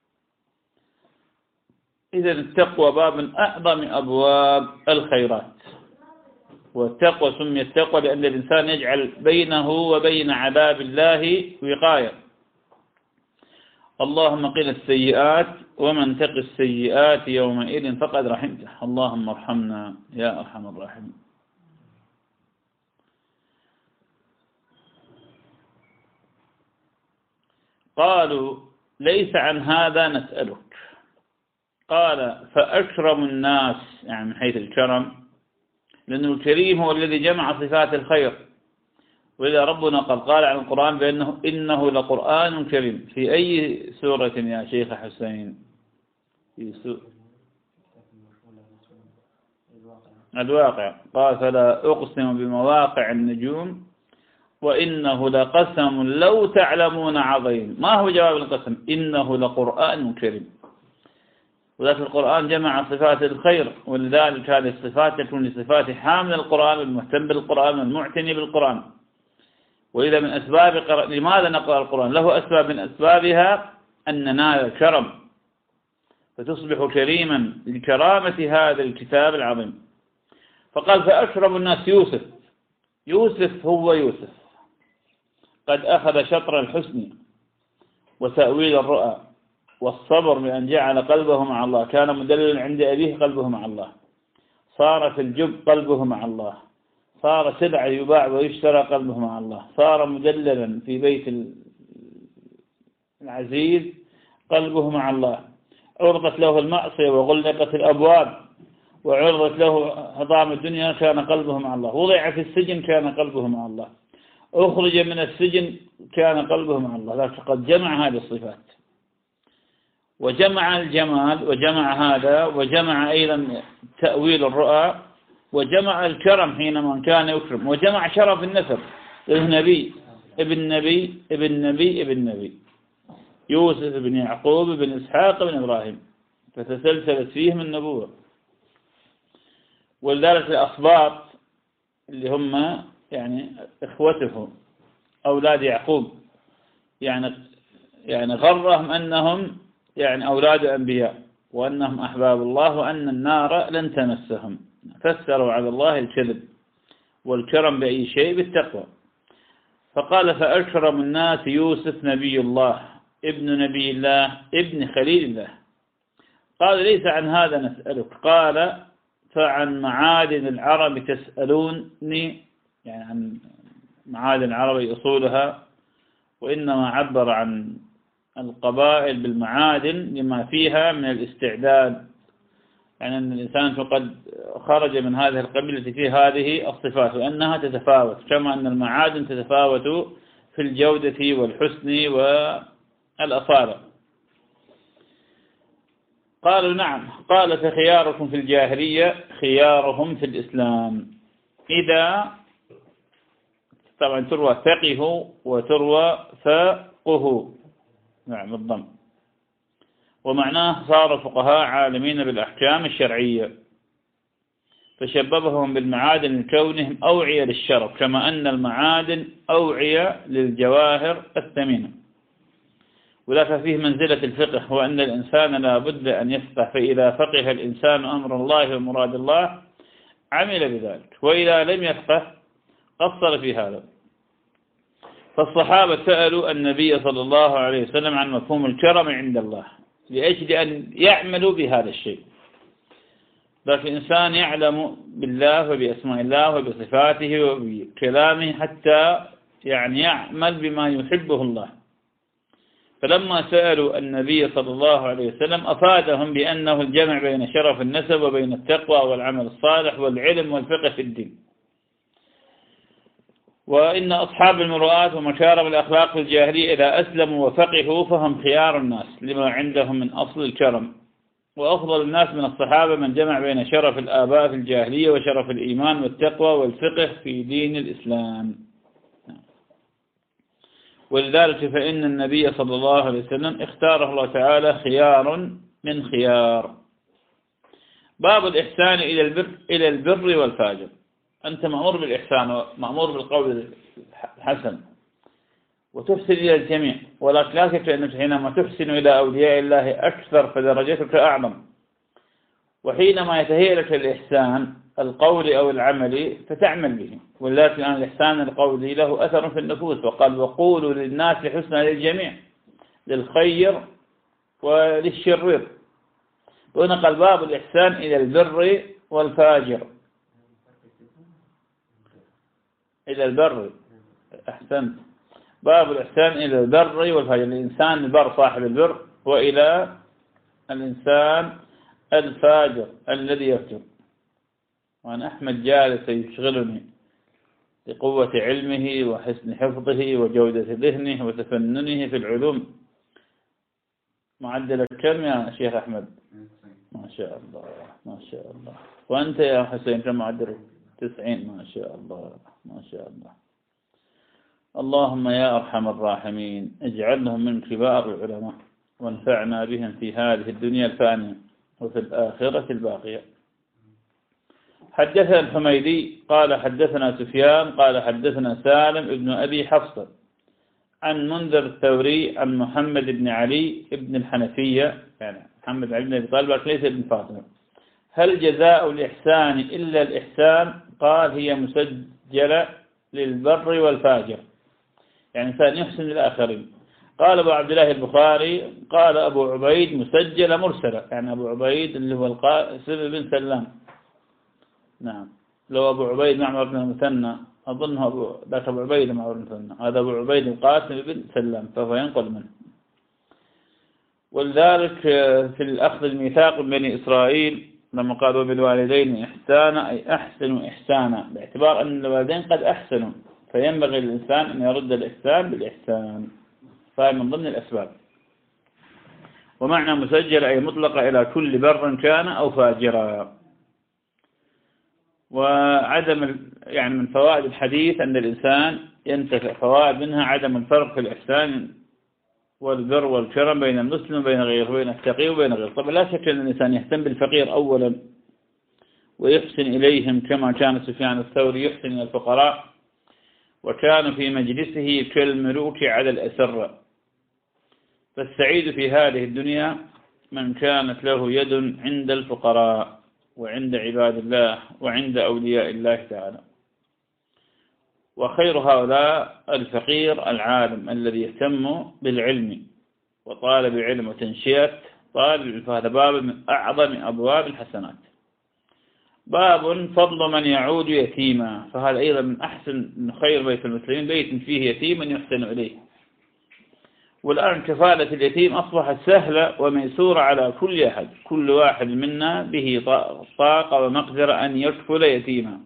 إذا التقوى باب من أعظم أبواب الخيرات. والتقوى سميت التقوى لأن الإنسان يجعل بينه وبين عذاب الله وقاية. اللهم قنا السيئات ومن تق السيئات يومئذ فقد رحمته. اللهم ارحمنا يا أرحم الراحمين. قالوا ليس عن هذا نسألك. قال فأكرم الناس يعني من حيث الكرم لأنه الكريم هو الذي جمع صفات الخير. وإذا ربنا قد قال عن القرآن بأنه إنه لقرآن كريم. في أي سورة يا شيخ حسين؟ في سورة الواقع قال فلا أقسم بمواقع النجوم وإنه لقسم لو تعلمون عظيم. ما هو جواب القسم؟ إنه لقرآن كريم. وذلك القرآن جمع صفات الخير ولذلك هذه الصفات تكون لصفات حامل القرآن والمهتم بالقرآن والمعتني بالقرآن. وإذا من أسباب قر... لماذا نقرأ القرآن؟ له أسباب من أسبابها أن ننال الكرم فتصبح كريما لكرامة هذا الكتاب العظيم. فقال فأكرم الناس يوسف. يوسف هو يوسف قد أخذ شطر الحسن وتأويل الرؤى والصبر بأن جعل قلبه مع الله، كان مدللا عند أبيه قلبه مع الله، صار في الجب قلبه مع الله، صار سلعة يباع ويشترى قلبه مع الله، صار مدللا في بيت العزيز قلبه مع الله، عرضت له المعصية وغلقت الأبواب وعرضت له حطام الدنيا كان قلبه مع الله، وضع في السجن كان قلبه مع الله، أخرج من السجن كان قلبه مع الله. لكن قد جمع هذه الصفات وجمع الجمال وجمع هذا وجمع أيضا تأويل الرؤى وجمع الكرم حينما كان يكرم وجمع شرف النسب، ابن نبي ابن نبي ابن نبي ابن نبي يوسف بن يعقوب بن إسحاق بن إبراهيم، فتسلسلت فيهم النبوة. ولذلك الأصباط اللي هم يعني إخوته أولاد يعقوب يعني يعني غرهم أنهم يعني أولاد أنبياء وأنهم أحباب الله وأن النار لن تمسهم، فسروا على الله الكذب والكرم بأي شيء بالتقوى. فقال فأكرم الناس يوسف نبي الله ابن نبي الله ابن خليل الله. قال ليس عن هذا نسألك، قال فعن معادن العرب تسألوني، يعني عن معادن العرب أصولها، وإنما عبر عن القبائل بالمعادن لما فيها من الاستعداد، يعني أن الإنسان قد خرج من هذه القبيلة في هذه الصفات وأنها تتفاوت، كما أن المعادن تتفاوت في الجودة والحسن والأصالة. قالوا نعم. قال فخياركم في الجاهلية خيارهم في الإسلام. إذا طبعا تروى فقه وتروى فقه، نعم بالضم، ومعناه صار فقهاء عالمين بالأحكام الشرعية، فشببهم بالمعادن لكونهم أوعية للشرف، كما أن المعادن أوعية للجواهر الثمينة. وذاك فيه منزلة الفقه، وأن الإنسان لا بد أن يفقه، فإذا فقه الإنسان أمر الله ومراد الله عمل بذلك، وإذا لم يفقه قصر في هذا. فالصحابة سألوا النبي صلى الله عليه وسلم عن مفهوم الكرم عند الله لأجل أن يعملوا بهذا الشيء. لكن الإنسان يعلم بالله وبأسماء الله وبصفاته وبكلامه حتى يعني يعمل بما يحبه الله. فلما سألوا النبي صلى الله عليه وسلم أفادهم بأنه الجمع بين شرف النسب وبين التقوى والعمل الصالح والعلم والفقه في الدين، وإن أصحاب المروءات ومكارم الأخلاق في الجاهلية إذا أسلموا وفقهوا فهم خيار الناس لما عندهم من أصل الكرم، وأفضل الناس من الصحابة من جمع بين شرف الآباء في الجاهلية وشرف الإيمان والتقوى والفقه في دين الإسلام. ولذلك فإن النبي صلى الله عليه وسلم اختاره الله تعالى خيار من خيار. باب الإحسان إلى البر إلى البر والفاجر. أنت مأمور بالإحسان ومأمور بالقول الحسن وتحسن إلى الجميع، ولكن لا شك أنك حينما تحسن إلى أولياء الله أكثر فدرجتك أعظم، وحينما يتهيأ لك الإحسان القولي أو العملي فتعمل به. ولذلك الآن الإحسان القولي له أثر في النفوس، وقال وقولوا للناس حسنا للجميع، للخير وللشرير. ونقل باب الإحسان إلى البر والفاجر، إلى البر، أحسنت، باب الإحسان إلى البر والفاجر، الإنسان البر صاحب البر، وإلى الإنسان الفاجر الذي يفجر. وأنا أحمد جالس يشغلني بقوة علمه وحسن حفظه وجودة ذهنه وتفننه في العلوم. معدل كم يا شيخ أحمد؟ ما شاء الله ما شاء الله. وأنت يا حسين كم معدلك؟ تسعين. ما شاء الله ما شاء الله. اللهم يا أرحم الراحمين اجعلهم من كبار العلماء، وانفعنا بهم في هذه الدنيا الفانية وفي الآخرة الباقية. حدثنا الحميدي قال حدثنا سفيان قال حدثنا سالم ابن أبي حفصة عن منذر الثوري عن محمد بن علي ابن الحنفية، يعني محمد علي بن أبي طالب ليس ابن فاطمة. هل جزاء الإحسان إلا الإحسان؟ قال هي مسجلة للبر والفاجر، يعني إنسان يحسن للآخرين. قال أبو عبد الله البخاري قال أبو عبيد مسجل مرسلة، يعني أبو عبيد اللي هو القاسم بن سلام. نعم، لو أبو عبيد معمر بن المثنى أظنه أبو ذاك أبو عبيد معمر بن المثنى، هذا أبو عبيد القاسم بن سلام، فهو ينقل منه. ولذلك في الأخذ الميثاق من بني إسرائيل لما قالوا بالوالدين إحسانا أي أحسنوا إحسانا، باعتبار أن الوالدين قد أحسنوا، فينبغي للإنسان أن يرد الإحسان بالإحسان، فهي من ضمن الأسباب. ومعنى مسجل أي مطلقة إلى كل بر كان أو فاجرا. وعدم يعني من فوائد الحديث أن الإنسان ينتفع، فوائد منها عدم الفرق في الإحسان والبر والكرم بين المسلم وبين غيره، بين التقي وبين غيره. طبعا لا شك أن الإنسان يهتم بالفقير أولا ويحسن إليهم، كما كان سفيان الثوري يحسن إلى الفقراء، وكان في مجلسه كالملوك على الأسر. فالسعيد في هذه الدنيا من كانت له يد عند الفقراء وعند عباد الله وعند أولياء الله تعالى. وخير هؤلاء الفقير العالم الذي يهتم بالعلم وطالب العلم وتنشئة طالب، فهذا باب من أعظم أبواب الحسنات. باب فضل من يعود يتيما، فهذا أيضا من أحسن من خير بيت المسلمين، بيت فيه يتيم يحسن إليه. والآن كفالة اليتيم أصبحت سهلة وميسورة على كل أحد، كل واحد منا به طاقة ومقدرة أن يكفل يتيما.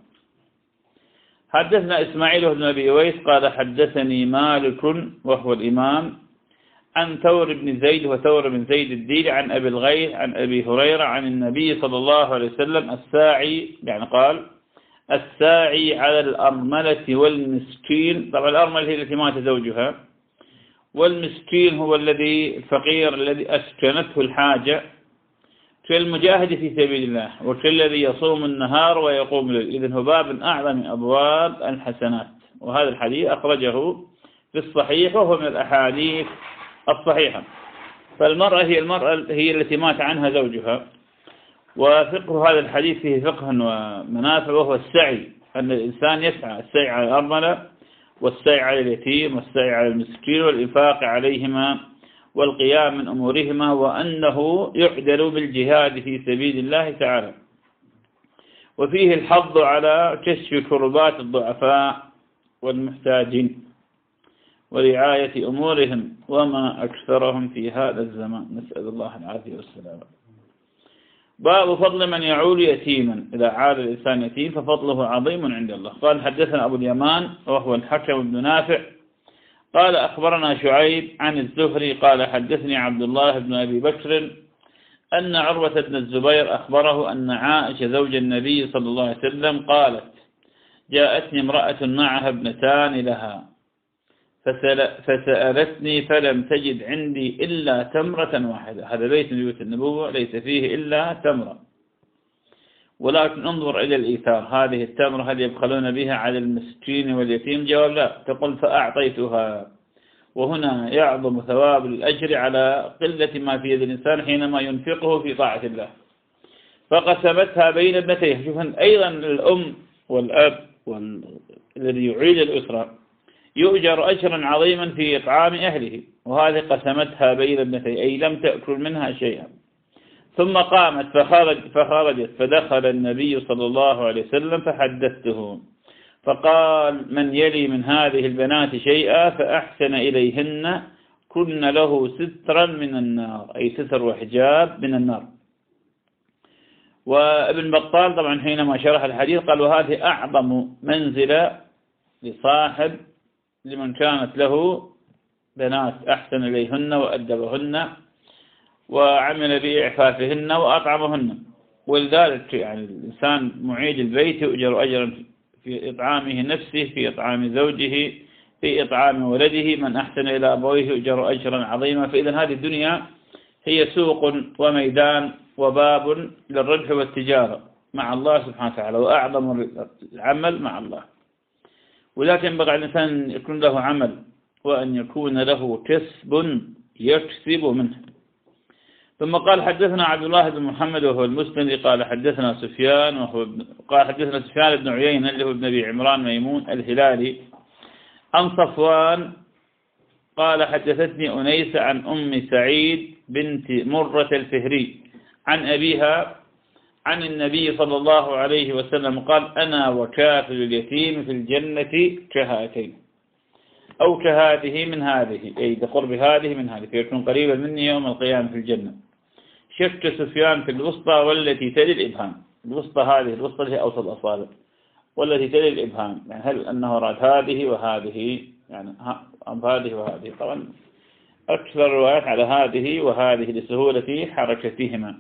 حدثنا إسماعيل بن أبي أويس قال حدثني مالك وهو الإمام عن ثور بن زيد وثور بن زيد الديلي عن أبي الغيث عن أبي هريرة عن النبي صلى الله عليه وسلم الساعي، يعني قال الساعي على الأرملة والمسكين. طبعا الأرملة هي التي مات زوجها، والمسكين هو الذي الفقير الذي أسكنته الحاجة، كالمجاهد في سبيل الله وكالذي يصوم النهار ويقوم الليل. إذن هو باب من أعظم أبواب الحسنات. وهذا الحديث أخرجه في الصحيح وهو من الأحاديث الصحيحة. فالمرأة هي المرأة هي التي مات عنها زوجها. وفقه هذا الحديث فيه فقه ومنافع، وهو السعي، أن الإنسان يسعى، السعي على الأرملة والسعي على اليتيم والسعي على المسكين والإنفاق عليهما والقيام من أمورهما، وأنه يعدل بالجهاد في سبيل الله تعالى. وفيه الحظ على كشف كربات الضعفاء والمحتاجين ورعاية أمورهم، وما أكثرهم في هذا الزمان، نسأل الله العافية والسلامة. باب فضل من يعول يتيما، إذا عال الإنسان يتيم ففضله عظيم عند الله. قال حدثنا أبو اليمان وهو الحكم بن نافع قال أخبرنا شعيب عن الزهري قال حدثني عبد الله بن أبي بكر أن عروة بن الزبير أخبره أن عائشة زوج النبي صلى الله عليه وسلم قالت جاءتني امرأة معها ابنتان لها فسألتني فلم تجد عندي إلا تمرة واحدة. هذا بيت من بيوت النبوة ليس فيه إلا تمرة، ولكن انظر إلى الإيثار. هذه التمرة هل يبخلون بها على المسكين واليتيم؟ جواب لا. تقول فأعطيتها. وهنا يعظم ثواب الأجر على قلة ما في يد الإنسان حينما ينفقه في طاعة الله. فقسمتها بين ابنتيه. شوف أيضا الأم والأب الذي يعيد الأسرة يؤجر أجرا عظيما في إطعام أهله، وهذه قسمتها بين ابنتيه أي لم تأكل منها شيئا. ثم قامت فخرج فخرجت فدخل النبي صلى الله عليه وسلم فحدثته فقال من يلي من هذه البنات شيئا فأحسن إليهن كن له سترا من النار، أي ستر وحجاب من النار. وابن بطال طبعا حينما شرح الحديث قال وهذه أعظم منزلة لصاحب لمن كانت له بنات أحسن إليهن وأدبهن وعمل بإعفافهن وأطعمهن. ولذلك يعني الإنسان معيد البيت يؤجر أجرا في إطعامه نفسه، في إطعام زوجه، في إطعام ولده. من أحسن إلى أبويه يؤجر أجرا عظيما. فإذا هذه الدنيا هي سوق وميدان وباب للربح والتجارة مع الله سبحانه وتعالى، وأعظم العمل مع الله. ولكن ينبغي على الإنسان يكون له عمل وأن يكون له كسب يكسب منه. ثم قال حدثنا عبد الله بن محمد وهو المسندي قال حدثنا سفيان وهو قال حدثنا سفيان بن عيينة اللي هو ابن أبي عمران ميمون الهلالي عن صفوان قال حدثتني أنيس عن أم سعيد بنت مرة الفهري عن أبيها عن النبي صلى الله عليه وسلم قال أنا وكافل اليتيم في الجنة كهاتين أو كهذه من هذه، أي بقرب هذه من هذه، فيكون قريبا مني يوم القيامة في الجنة. شك سفيان في الوسطى والتي تلي الإبهام، الوسطى هذه الوسطى هي أوسط الأصابع والتي تلي الإبهام، يعني هل أنه راد هذه وهذه، يعني هذه وهذه. طبعا أكثر الروايات على هذه وهذه لسهولة حركتهما.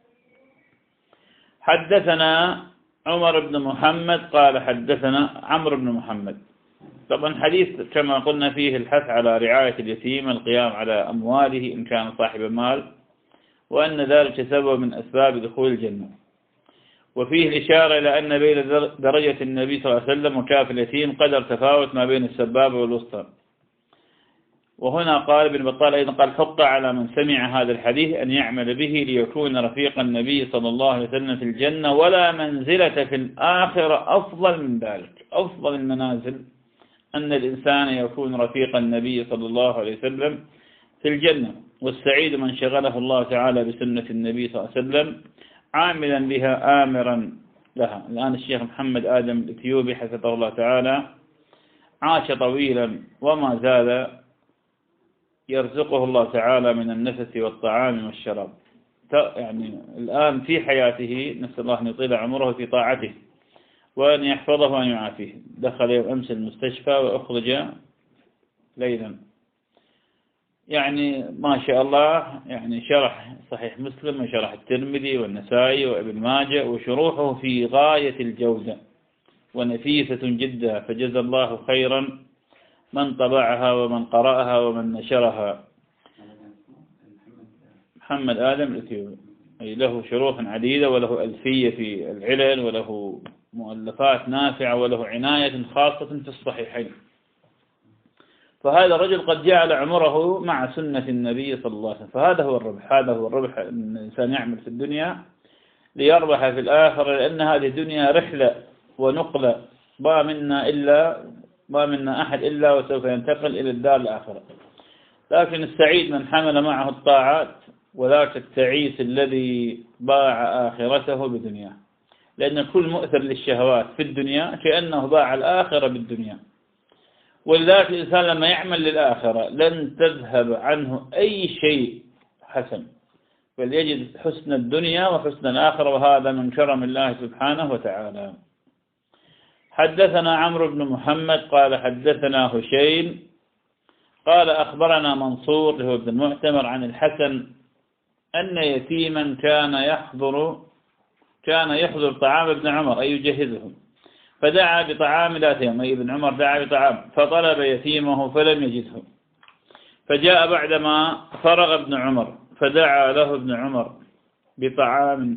حدثنا عمر بن محمد قال حدثنا عمرو بن محمد. طبعا حديث كما قلنا فيه الحث على رعاية اليتيم، القيام على أمواله إن كان صاحب مال، وأن ذلك سبب من أسباب دخول الجنة. وفيه الإشارة إلى أن بين درجة النبي صلى الله عليه وسلم وكافل اليتيم قدر تفاوت ما بين السبابة والوسطى. وهنا قال ابن بطال أيضا قال حق على من سمع هذا الحديث أن يعمل به ليكون رفيق النبي صلى الله عليه وسلم في الجنة، ولا منزلة في الآخرة أفضل من ذلك. أفضل المنازل أن الإنسان يكون رفيق النبي صلى الله عليه وسلم في الجنة. والسعيد من شغله الله تعالى بسنة النبي صلى الله عليه وسلم عاملا بها آمرا لها. الآن الشيخ محمد آدم الإثيوبي حفظه الله تعالى عاش طويلا وما زال يرزقه الله تعالى من النفس والطعام والشراب، يعني الآن في حياته نسأل الله أن يطيل عمره في طاعته وأن يحفظه وأن يعافيه. دخل يوم أمس المستشفى وأخرج ليلا، يعني ما شاء الله، يعني شرح صحيح مسلم وشرح الترمذي والنسائي وابن ماجه، وشروحه في غاية الجودة ونفيسة جدا، فجزى الله خيرا من طبعها ومن قرأها ومن نشرها. محمد آدم الإثيوبي له شروح عديدة، وله ألفية في العلل، وله مؤلفات نافعة، وله عناية خاصة في الصحيحين. فهذا الرجل قد جعل عمره مع سنة النبي صلى الله عليه وسلم، فهذا هو الربح. هذا هو الربح، أن الإنسان يعمل في الدنيا ليربح في الآخرة، لأن هذه الدنيا رحلة ونقلة، ما منا إلا ما منا أحد إلا وسوف ينتقل إلى الدار الآخرة. لكن السعيد من حمل معه الطاعات، وذاك التعيس الذي باع آخرته بدنياه، لأن كل مؤثر للشهوات في الدنيا كأنه باع الآخرة بالدنيا. ولذلك الإنسان لما يعمل للآخرة لن تذهب عنه أي شيء حسن، بل يجد حسن الدنيا وحسن الآخرة، وهذا من كرم الله سبحانه وتعالى. حدثنا عمرو بن محمد قال حدثنا هشيم قال أخبرنا منصور هو ابن المعتمر عن الحسن أن يتيما كان يحضر كان يحضر طعام ابن عمر أي يجهزه، فدعا بطعام ذات يوم، أي ابن عمر دعا بطعام فطلب يتيمه فلم يجده، فجاء بعدما فرغ ابن عمر فدعا له ابن عمر بطعام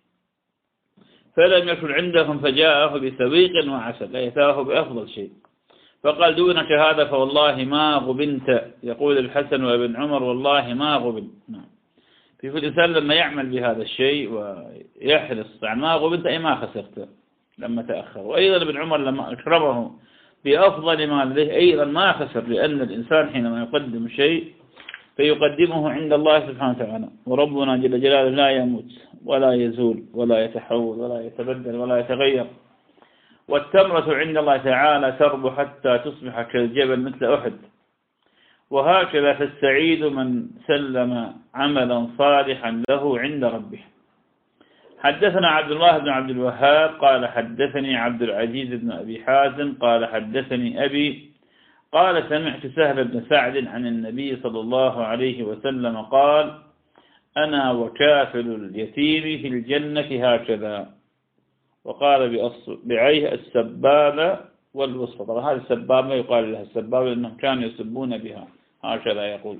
فلم يكن عندهم، فجاءه بسويق وعسل، أي أتاه بأفضل شيء، فقال دونك هذا فوالله ما غبنت. يقول الحسن وابن عمر والله ما غبن. في الإنسان لما يعمل بهذا الشيء ويحرص، يعني ما غبنت أي ما خسرت لما تأخر. وأيضا ابن عمر لما أكرمه بأفضل ما لديه أيضا ما خسر، لأن الإنسان حينما يقدم شيء فيقدمه عند الله سبحانه وتعالى، وربنا جل جلاله لا يموت ولا يزول ولا يتحول ولا يتبدل ولا يتغير. والتمرة عند الله تعالى تربو حتى تصبح كالجبل مثل أحد. وهكذا فالسعيد من سلم عملا صالحا له عند ربه. حدثنا عبد الله بن عبد الوهاب قال حدثني عبد العزيز بن أبي حازم قال حدثني أبي قال سمعت سهل بن سعد عن النبي صلى الله عليه وسلم قال أنا وكافل اليتيم في الجنة هكذا، وقال بعيه السبابة والوسطى. طبعا هذه السبابة يقال لها السبابة لأنهم كانوا يسبون بها، هكذا يقول.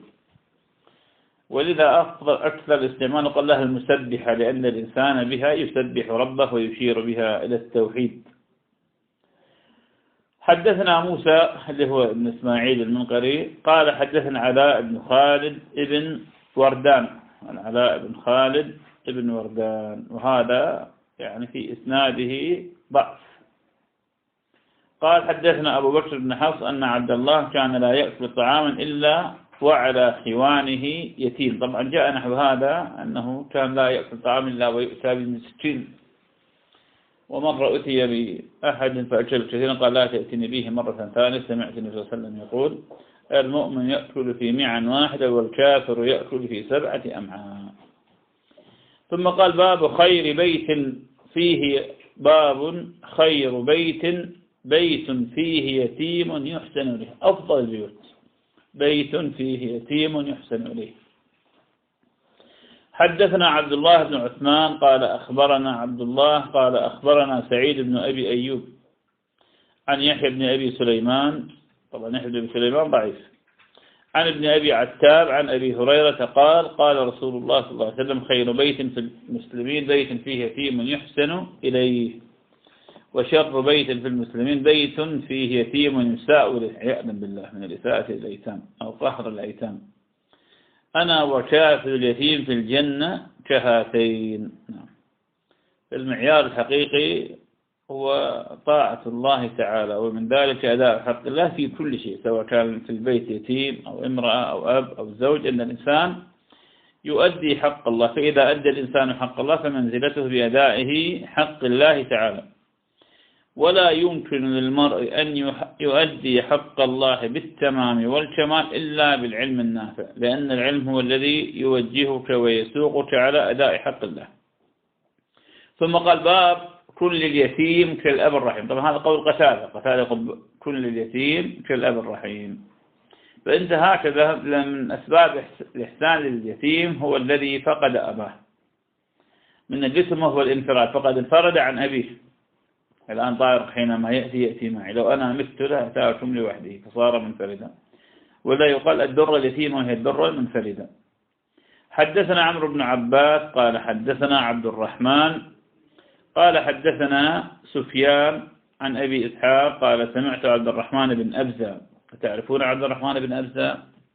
ولذا أفضل أكثر الاستعمال قال لها المسبحة، لأن الإنسان بها يسبح ربه ويشير بها إلى التوحيد. حدثنا موسى اللي هو ابن إسماعيل المنقري قال حدثنا علاء بن خالد ابن وردان، علاء بن خالد ابن وردان، وهذا يعني في إسناده ضعف. قال حدثنا أبو بكر بن حفص أن عبد الله كان لا يأكل طعاما إلا وعلى خوانه يتيم. طبعا جاء نحو هذا أنه كان لا يأكل طعاما إلا ويؤتى بالمسكين. ومرة أتي بأحد فأجل كثيرا قال لا تأتني به مرة ثانية، سمعت النبي صلى الله عليه وسلم يقول المؤمن يأكل في معا واحدة والكافر يأكل في سبعة أمعاء. ثم قال باب خير بيت فيه باب خير بيت بيت فيه يتيم يحسن إليه. أفضل البيوت بيت فيه يتيم يحسن إليه. حدثنا عبد الله بن عثمان قال أخبرنا عبد الله قال أخبرنا سعيد بن أبي أيوب عن يحيى بن أبي سليمان، طبعا يحيى بن أبي سليمان ضعيف، عن ابن أبي عتاب عن أبي هريرة قال قال رسول الله صلى الله عليه وسلم خير بيت في المسلمين بيت فيه يتيم يحسن إليه، وشر بيت في المسلمين بيت فيه يتيم يساء إليه، عياذا بالله من الإساءة الأيتام أو قهر الأيتام. أنا وكافل اليتيم في الجنة كهاتين. المعيار الحقيقي هو طاعة الله تعالى، ومن ذلك أداء حق الله في كل شيء، سواء كان في البيت يتيم أو امرأة أو أب أو زوج، أن الإنسان يؤدي حق الله. فإذا أدى الإنسان حق الله فمنزلته بأدائه حق الله تعالى. ولا يمكن للمرء أن يؤدي حق الله بالتمام والكمال إلا بالعلم النافع، لأن العلم هو الذي يوجهك ويسوقك على أداء حق الله. ثم قال باب كل اليتيم كالأب الرحيم. طبعا هذا قول قتادة، قتادة يقول كل اليتيم كالأب الرحيم. فأنت هكذا من أسباب الإحسان لليتيم هو الذي فقد أباه، من الجسم هو الانفراد، فقد انفرد عن أبيه. الآن طارق حينما يأتي يأتي معي، لو أنا مت له أتاكم لوحده فصار منفردا. ولا يقال الدر اليتيم وهي الدر المنفردة. حدثنا عمرو بن عباس قال حدثنا عبد الرحمن قال حدثنا سفيان عن أبي إسحاق قال سمعت عبد الرحمن بن أبزة. تعرفون عبد الرحمن بن أبزة؟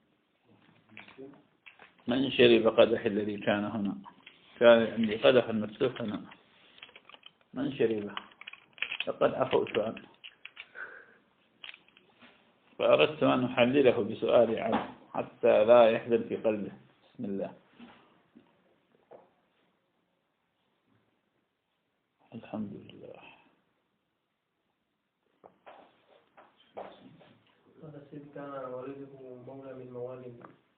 من شرب قدح الذي كان هنا؟ كان عندي قدح المكسوف هنا، من شربه؟ لقد عفوت عنه، فأردت أن أحلله بسؤالي عنه حتى لا يحزن في قلبه. بسم الله. الحمد لله. هذا السيد كان والده مولى من موالي.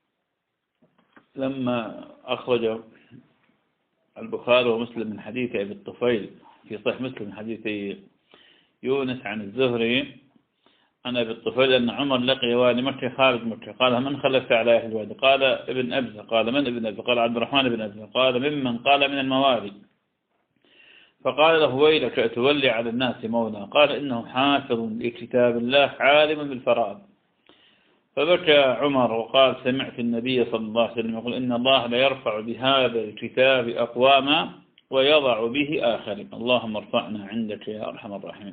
لما أخرج البخاري ومسلم من حديث أبي الطفيل في صحيح مسلم حديث يونس عن الزهري عن أبي الطفيل أن عمر لقي والي مكة خالد مكة، قال من خلفت على أهل الوادي؟ قال ابن أبزة. قال من ابن أبزة؟ قال عبد الرحمن بن أبزة. قال ممن؟ قال من الموالي. فقال له ويلك أتولي على الناس مولا؟ قال إنه حافظ لكتاب الله عالم بالفرائض. فبكى عمر وقال سمعت النبي صلى الله عليه وسلم يقول إن الله لا يرفع بهذا الكتاب أقواما ويضع به آخرين. اللهم ارفعنا عندك يا أرحم الراحمين.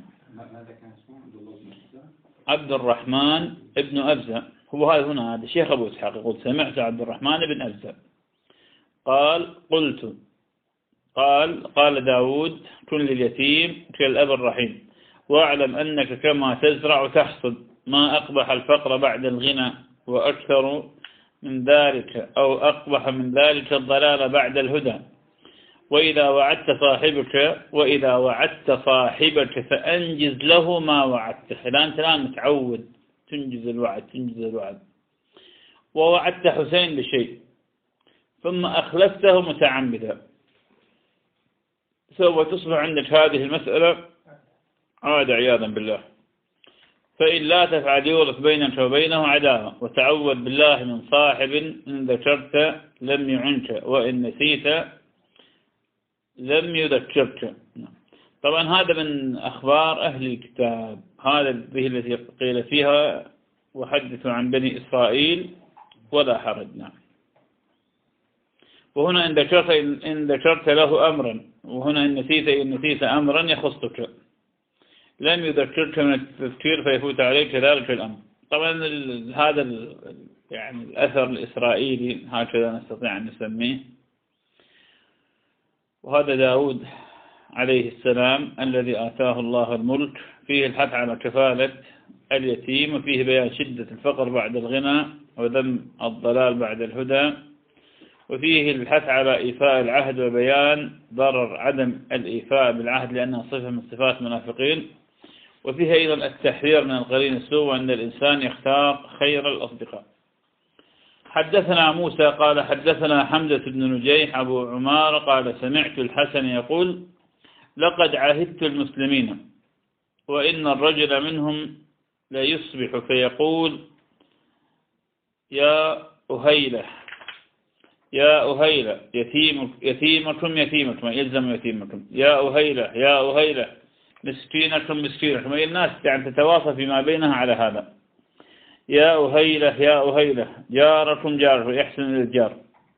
عبد الرحمن ابن أبزة هو هذا هنا، هذا شيخ أبو إسحاق يقول سمعت عبد الرحمن بن أبزة قال قلت قال قال داود كن لليتيم كالأب الرحيم، واعلم أنك كما تزرع تحصد، ما أقبح الفقر بعد الغنى وأكثر من ذلك أو أقبح من ذلك الضلال بعد الهدى. وإذا وعدت صاحبك وإذا وعدت صاحبك فأنجز له ما وعدته. الآن أنت الآن متعود تنجز الوعد تنجز الوعد، ووعدت حسين بشيء ثم أخلفته متعمدا، سوف تصبح عندك هذه المسألة عادة عياذا بالله. فإن لا تفعل يورث بينك وبينه عداوة. وتعوذ بالله من صاحب إن ذكرت لم يعنك وإن نسيت لم يذكرك. طبعا هذا من أخبار أهل الكتاب، هذا به التي قيل فيها وحدثوا عن بني إسرائيل ولا حرج. نعم. وهنا إن ذكرت إن ذكرت له أمرا، وهنا إن نسيت إن نسيت أمرا يخصك، لم يذكرك من التفكير فيفوت عليك ذلك الأمر. طبعا هذا يعني الأثر الإسرائيلي هكذا نستطيع أن نسميه. وهذا داود عليه السلام الذي آتاه الله الملك، فيه الحث على كفالة اليتيم، وفيه بيان شدة الفقر بعد الغنى وذم الضلال بعد الهدى، وفيه الحث على إيفاء العهد وبيان ضرر عدم الإيفاء بالعهد لأنها صفة من صفات المنافقين، وفيه أيضا التحذير من القرين السوء وأن الإنسان يختار خير الأصدقاء. حدثنا موسى قال حدثنا حمزة بن نجيح أبو عمار قال سمعت الحسن يقول لقد عهدت المسلمين وإن الرجل منهم ليصبح فيقول يا أهيلة يا أهيلة يتيم يتيمكم يتيمكم يلزم يتيمكم يا أهيلة يا أهيلة مسكينكم مسكينكم، أي الناس يعني تتواصى فيما بينها على هذا، يا أهيلة يا أهيلة جاركم جاركم يحسن للجار،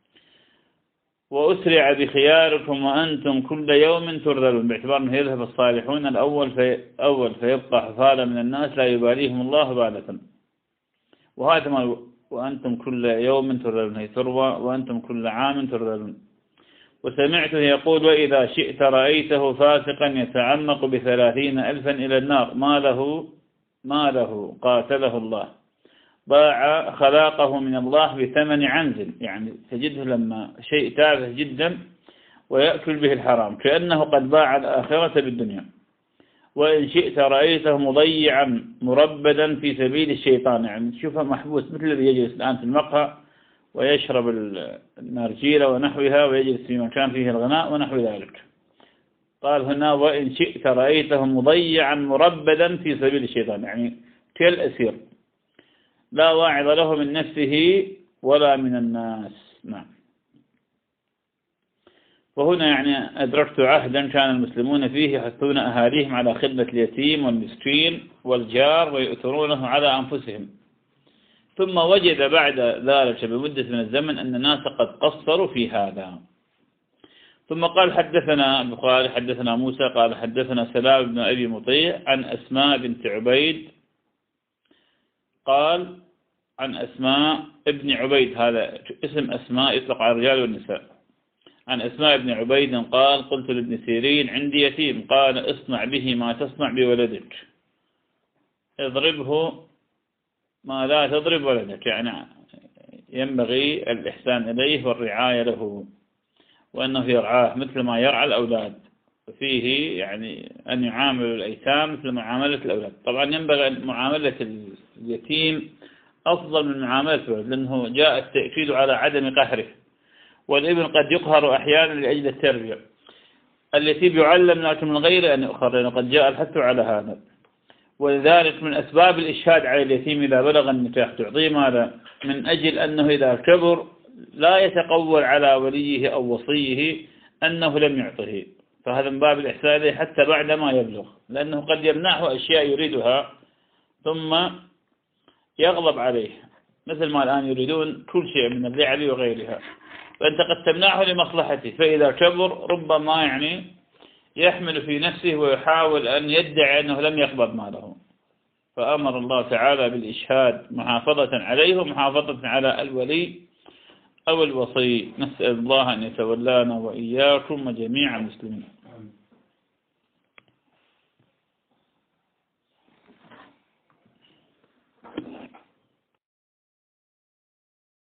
وأسرع بخياركم وأنتم كل يوم ترذلون، باعتبار أنه يذهب الصالحون الأول في أول فيبقى حفاظا من الناس لا يباليهم الله بالة، وهذا ما وأنتم كل يوم ترذلون هي تروى وأنتم كل عام ترذلون. وسمعته يقول وإذا شئت رأيته فاسقا يتعمق بثلاثين ألفا إلى النار ما له ما له قاتله الله باع خلاقه من الله بثمن عنز، يعني تجده لما شيء تافه جدا ويأكل به الحرام كأنه قد باع الآخرة بالدنيا. وإن شئت رأيته مضيعا مربدا في سبيل الشيطان، يعني تشوفه محبوس مثل الذي يجلس الآن في المقهى ويشرب النارجيلة ونحوها ويجلس في مكان فيه الغناء ونحو ذلك. قال هنا وإن شئت رأيته مضيعا مربدا في سبيل الشيطان، يعني كالأسير لا واعظ له من نفسه ولا من الناس. نعم. وهنا يعني أدركت عهدا كان المسلمون فيه يحثون أهاليهم على خدمة اليتيم والمسكين والجار ويؤثرونه على أنفسهم، ثم وجد بعد ذلك بمدة من الزمن أن الناس قد قصروا في هذا. ثم قال حدثنا البخاري حدثنا موسى قال حدثنا سلام بن أبي مطيع عن أسماء بنت عبيد قال عن أسماء ابن عبيد، هذا اسم أسماء يطلق على الرجال والنساء، عن أسماء بن عبيد قال قلت لابن سيرين عندي يتيم قال اصنع به ما تصنع بولدك، اضربه ما لا تضرب ولدك، يعني ينبغي الإحسان إليه والرعاية له وأنه يرعاه مثل ما يرعى الأولاد، وفيه يعني أن يعامل الأيتام مثل معاملة الأولاد. طبعا ينبغي معاملة اليتيم أفضل من معاملة الولد، لأنه جاء التأكيد على عدم قهره، والابن قد يقهر أحيانا لأجل التربية، اليتيم يعلم لكن من غير أن يؤخر، لأنه قد جاء الحث على هذا. ولذلك من أسباب الإشهاد على اليتيم إذا بلغ النكاح تعطيه ماذا؟ من أجل أنه إذا كبر لا يتقول على وليه أو وصيه أنه لم يعطه، فهذا من باب الإحسان إليه حتى بعد ما يبلغ، لأنه قد يمنعه أشياء يريدها ثم يغضب عليه، مثل ما الآن يريدون كل شيء من اللعب وغيرها، فأنت قد تمنعه لمصلحته، فإذا كبر ربما يعني يحمل في نفسه ويحاول أن يدعي أنه لم يقبض ماله، فأمر الله تعالى بالإشهاد محافظة عليه ومحافظة على الولي أو الوصي. نسأل الله أن يتولانا وإياكم وجميع المسلمين.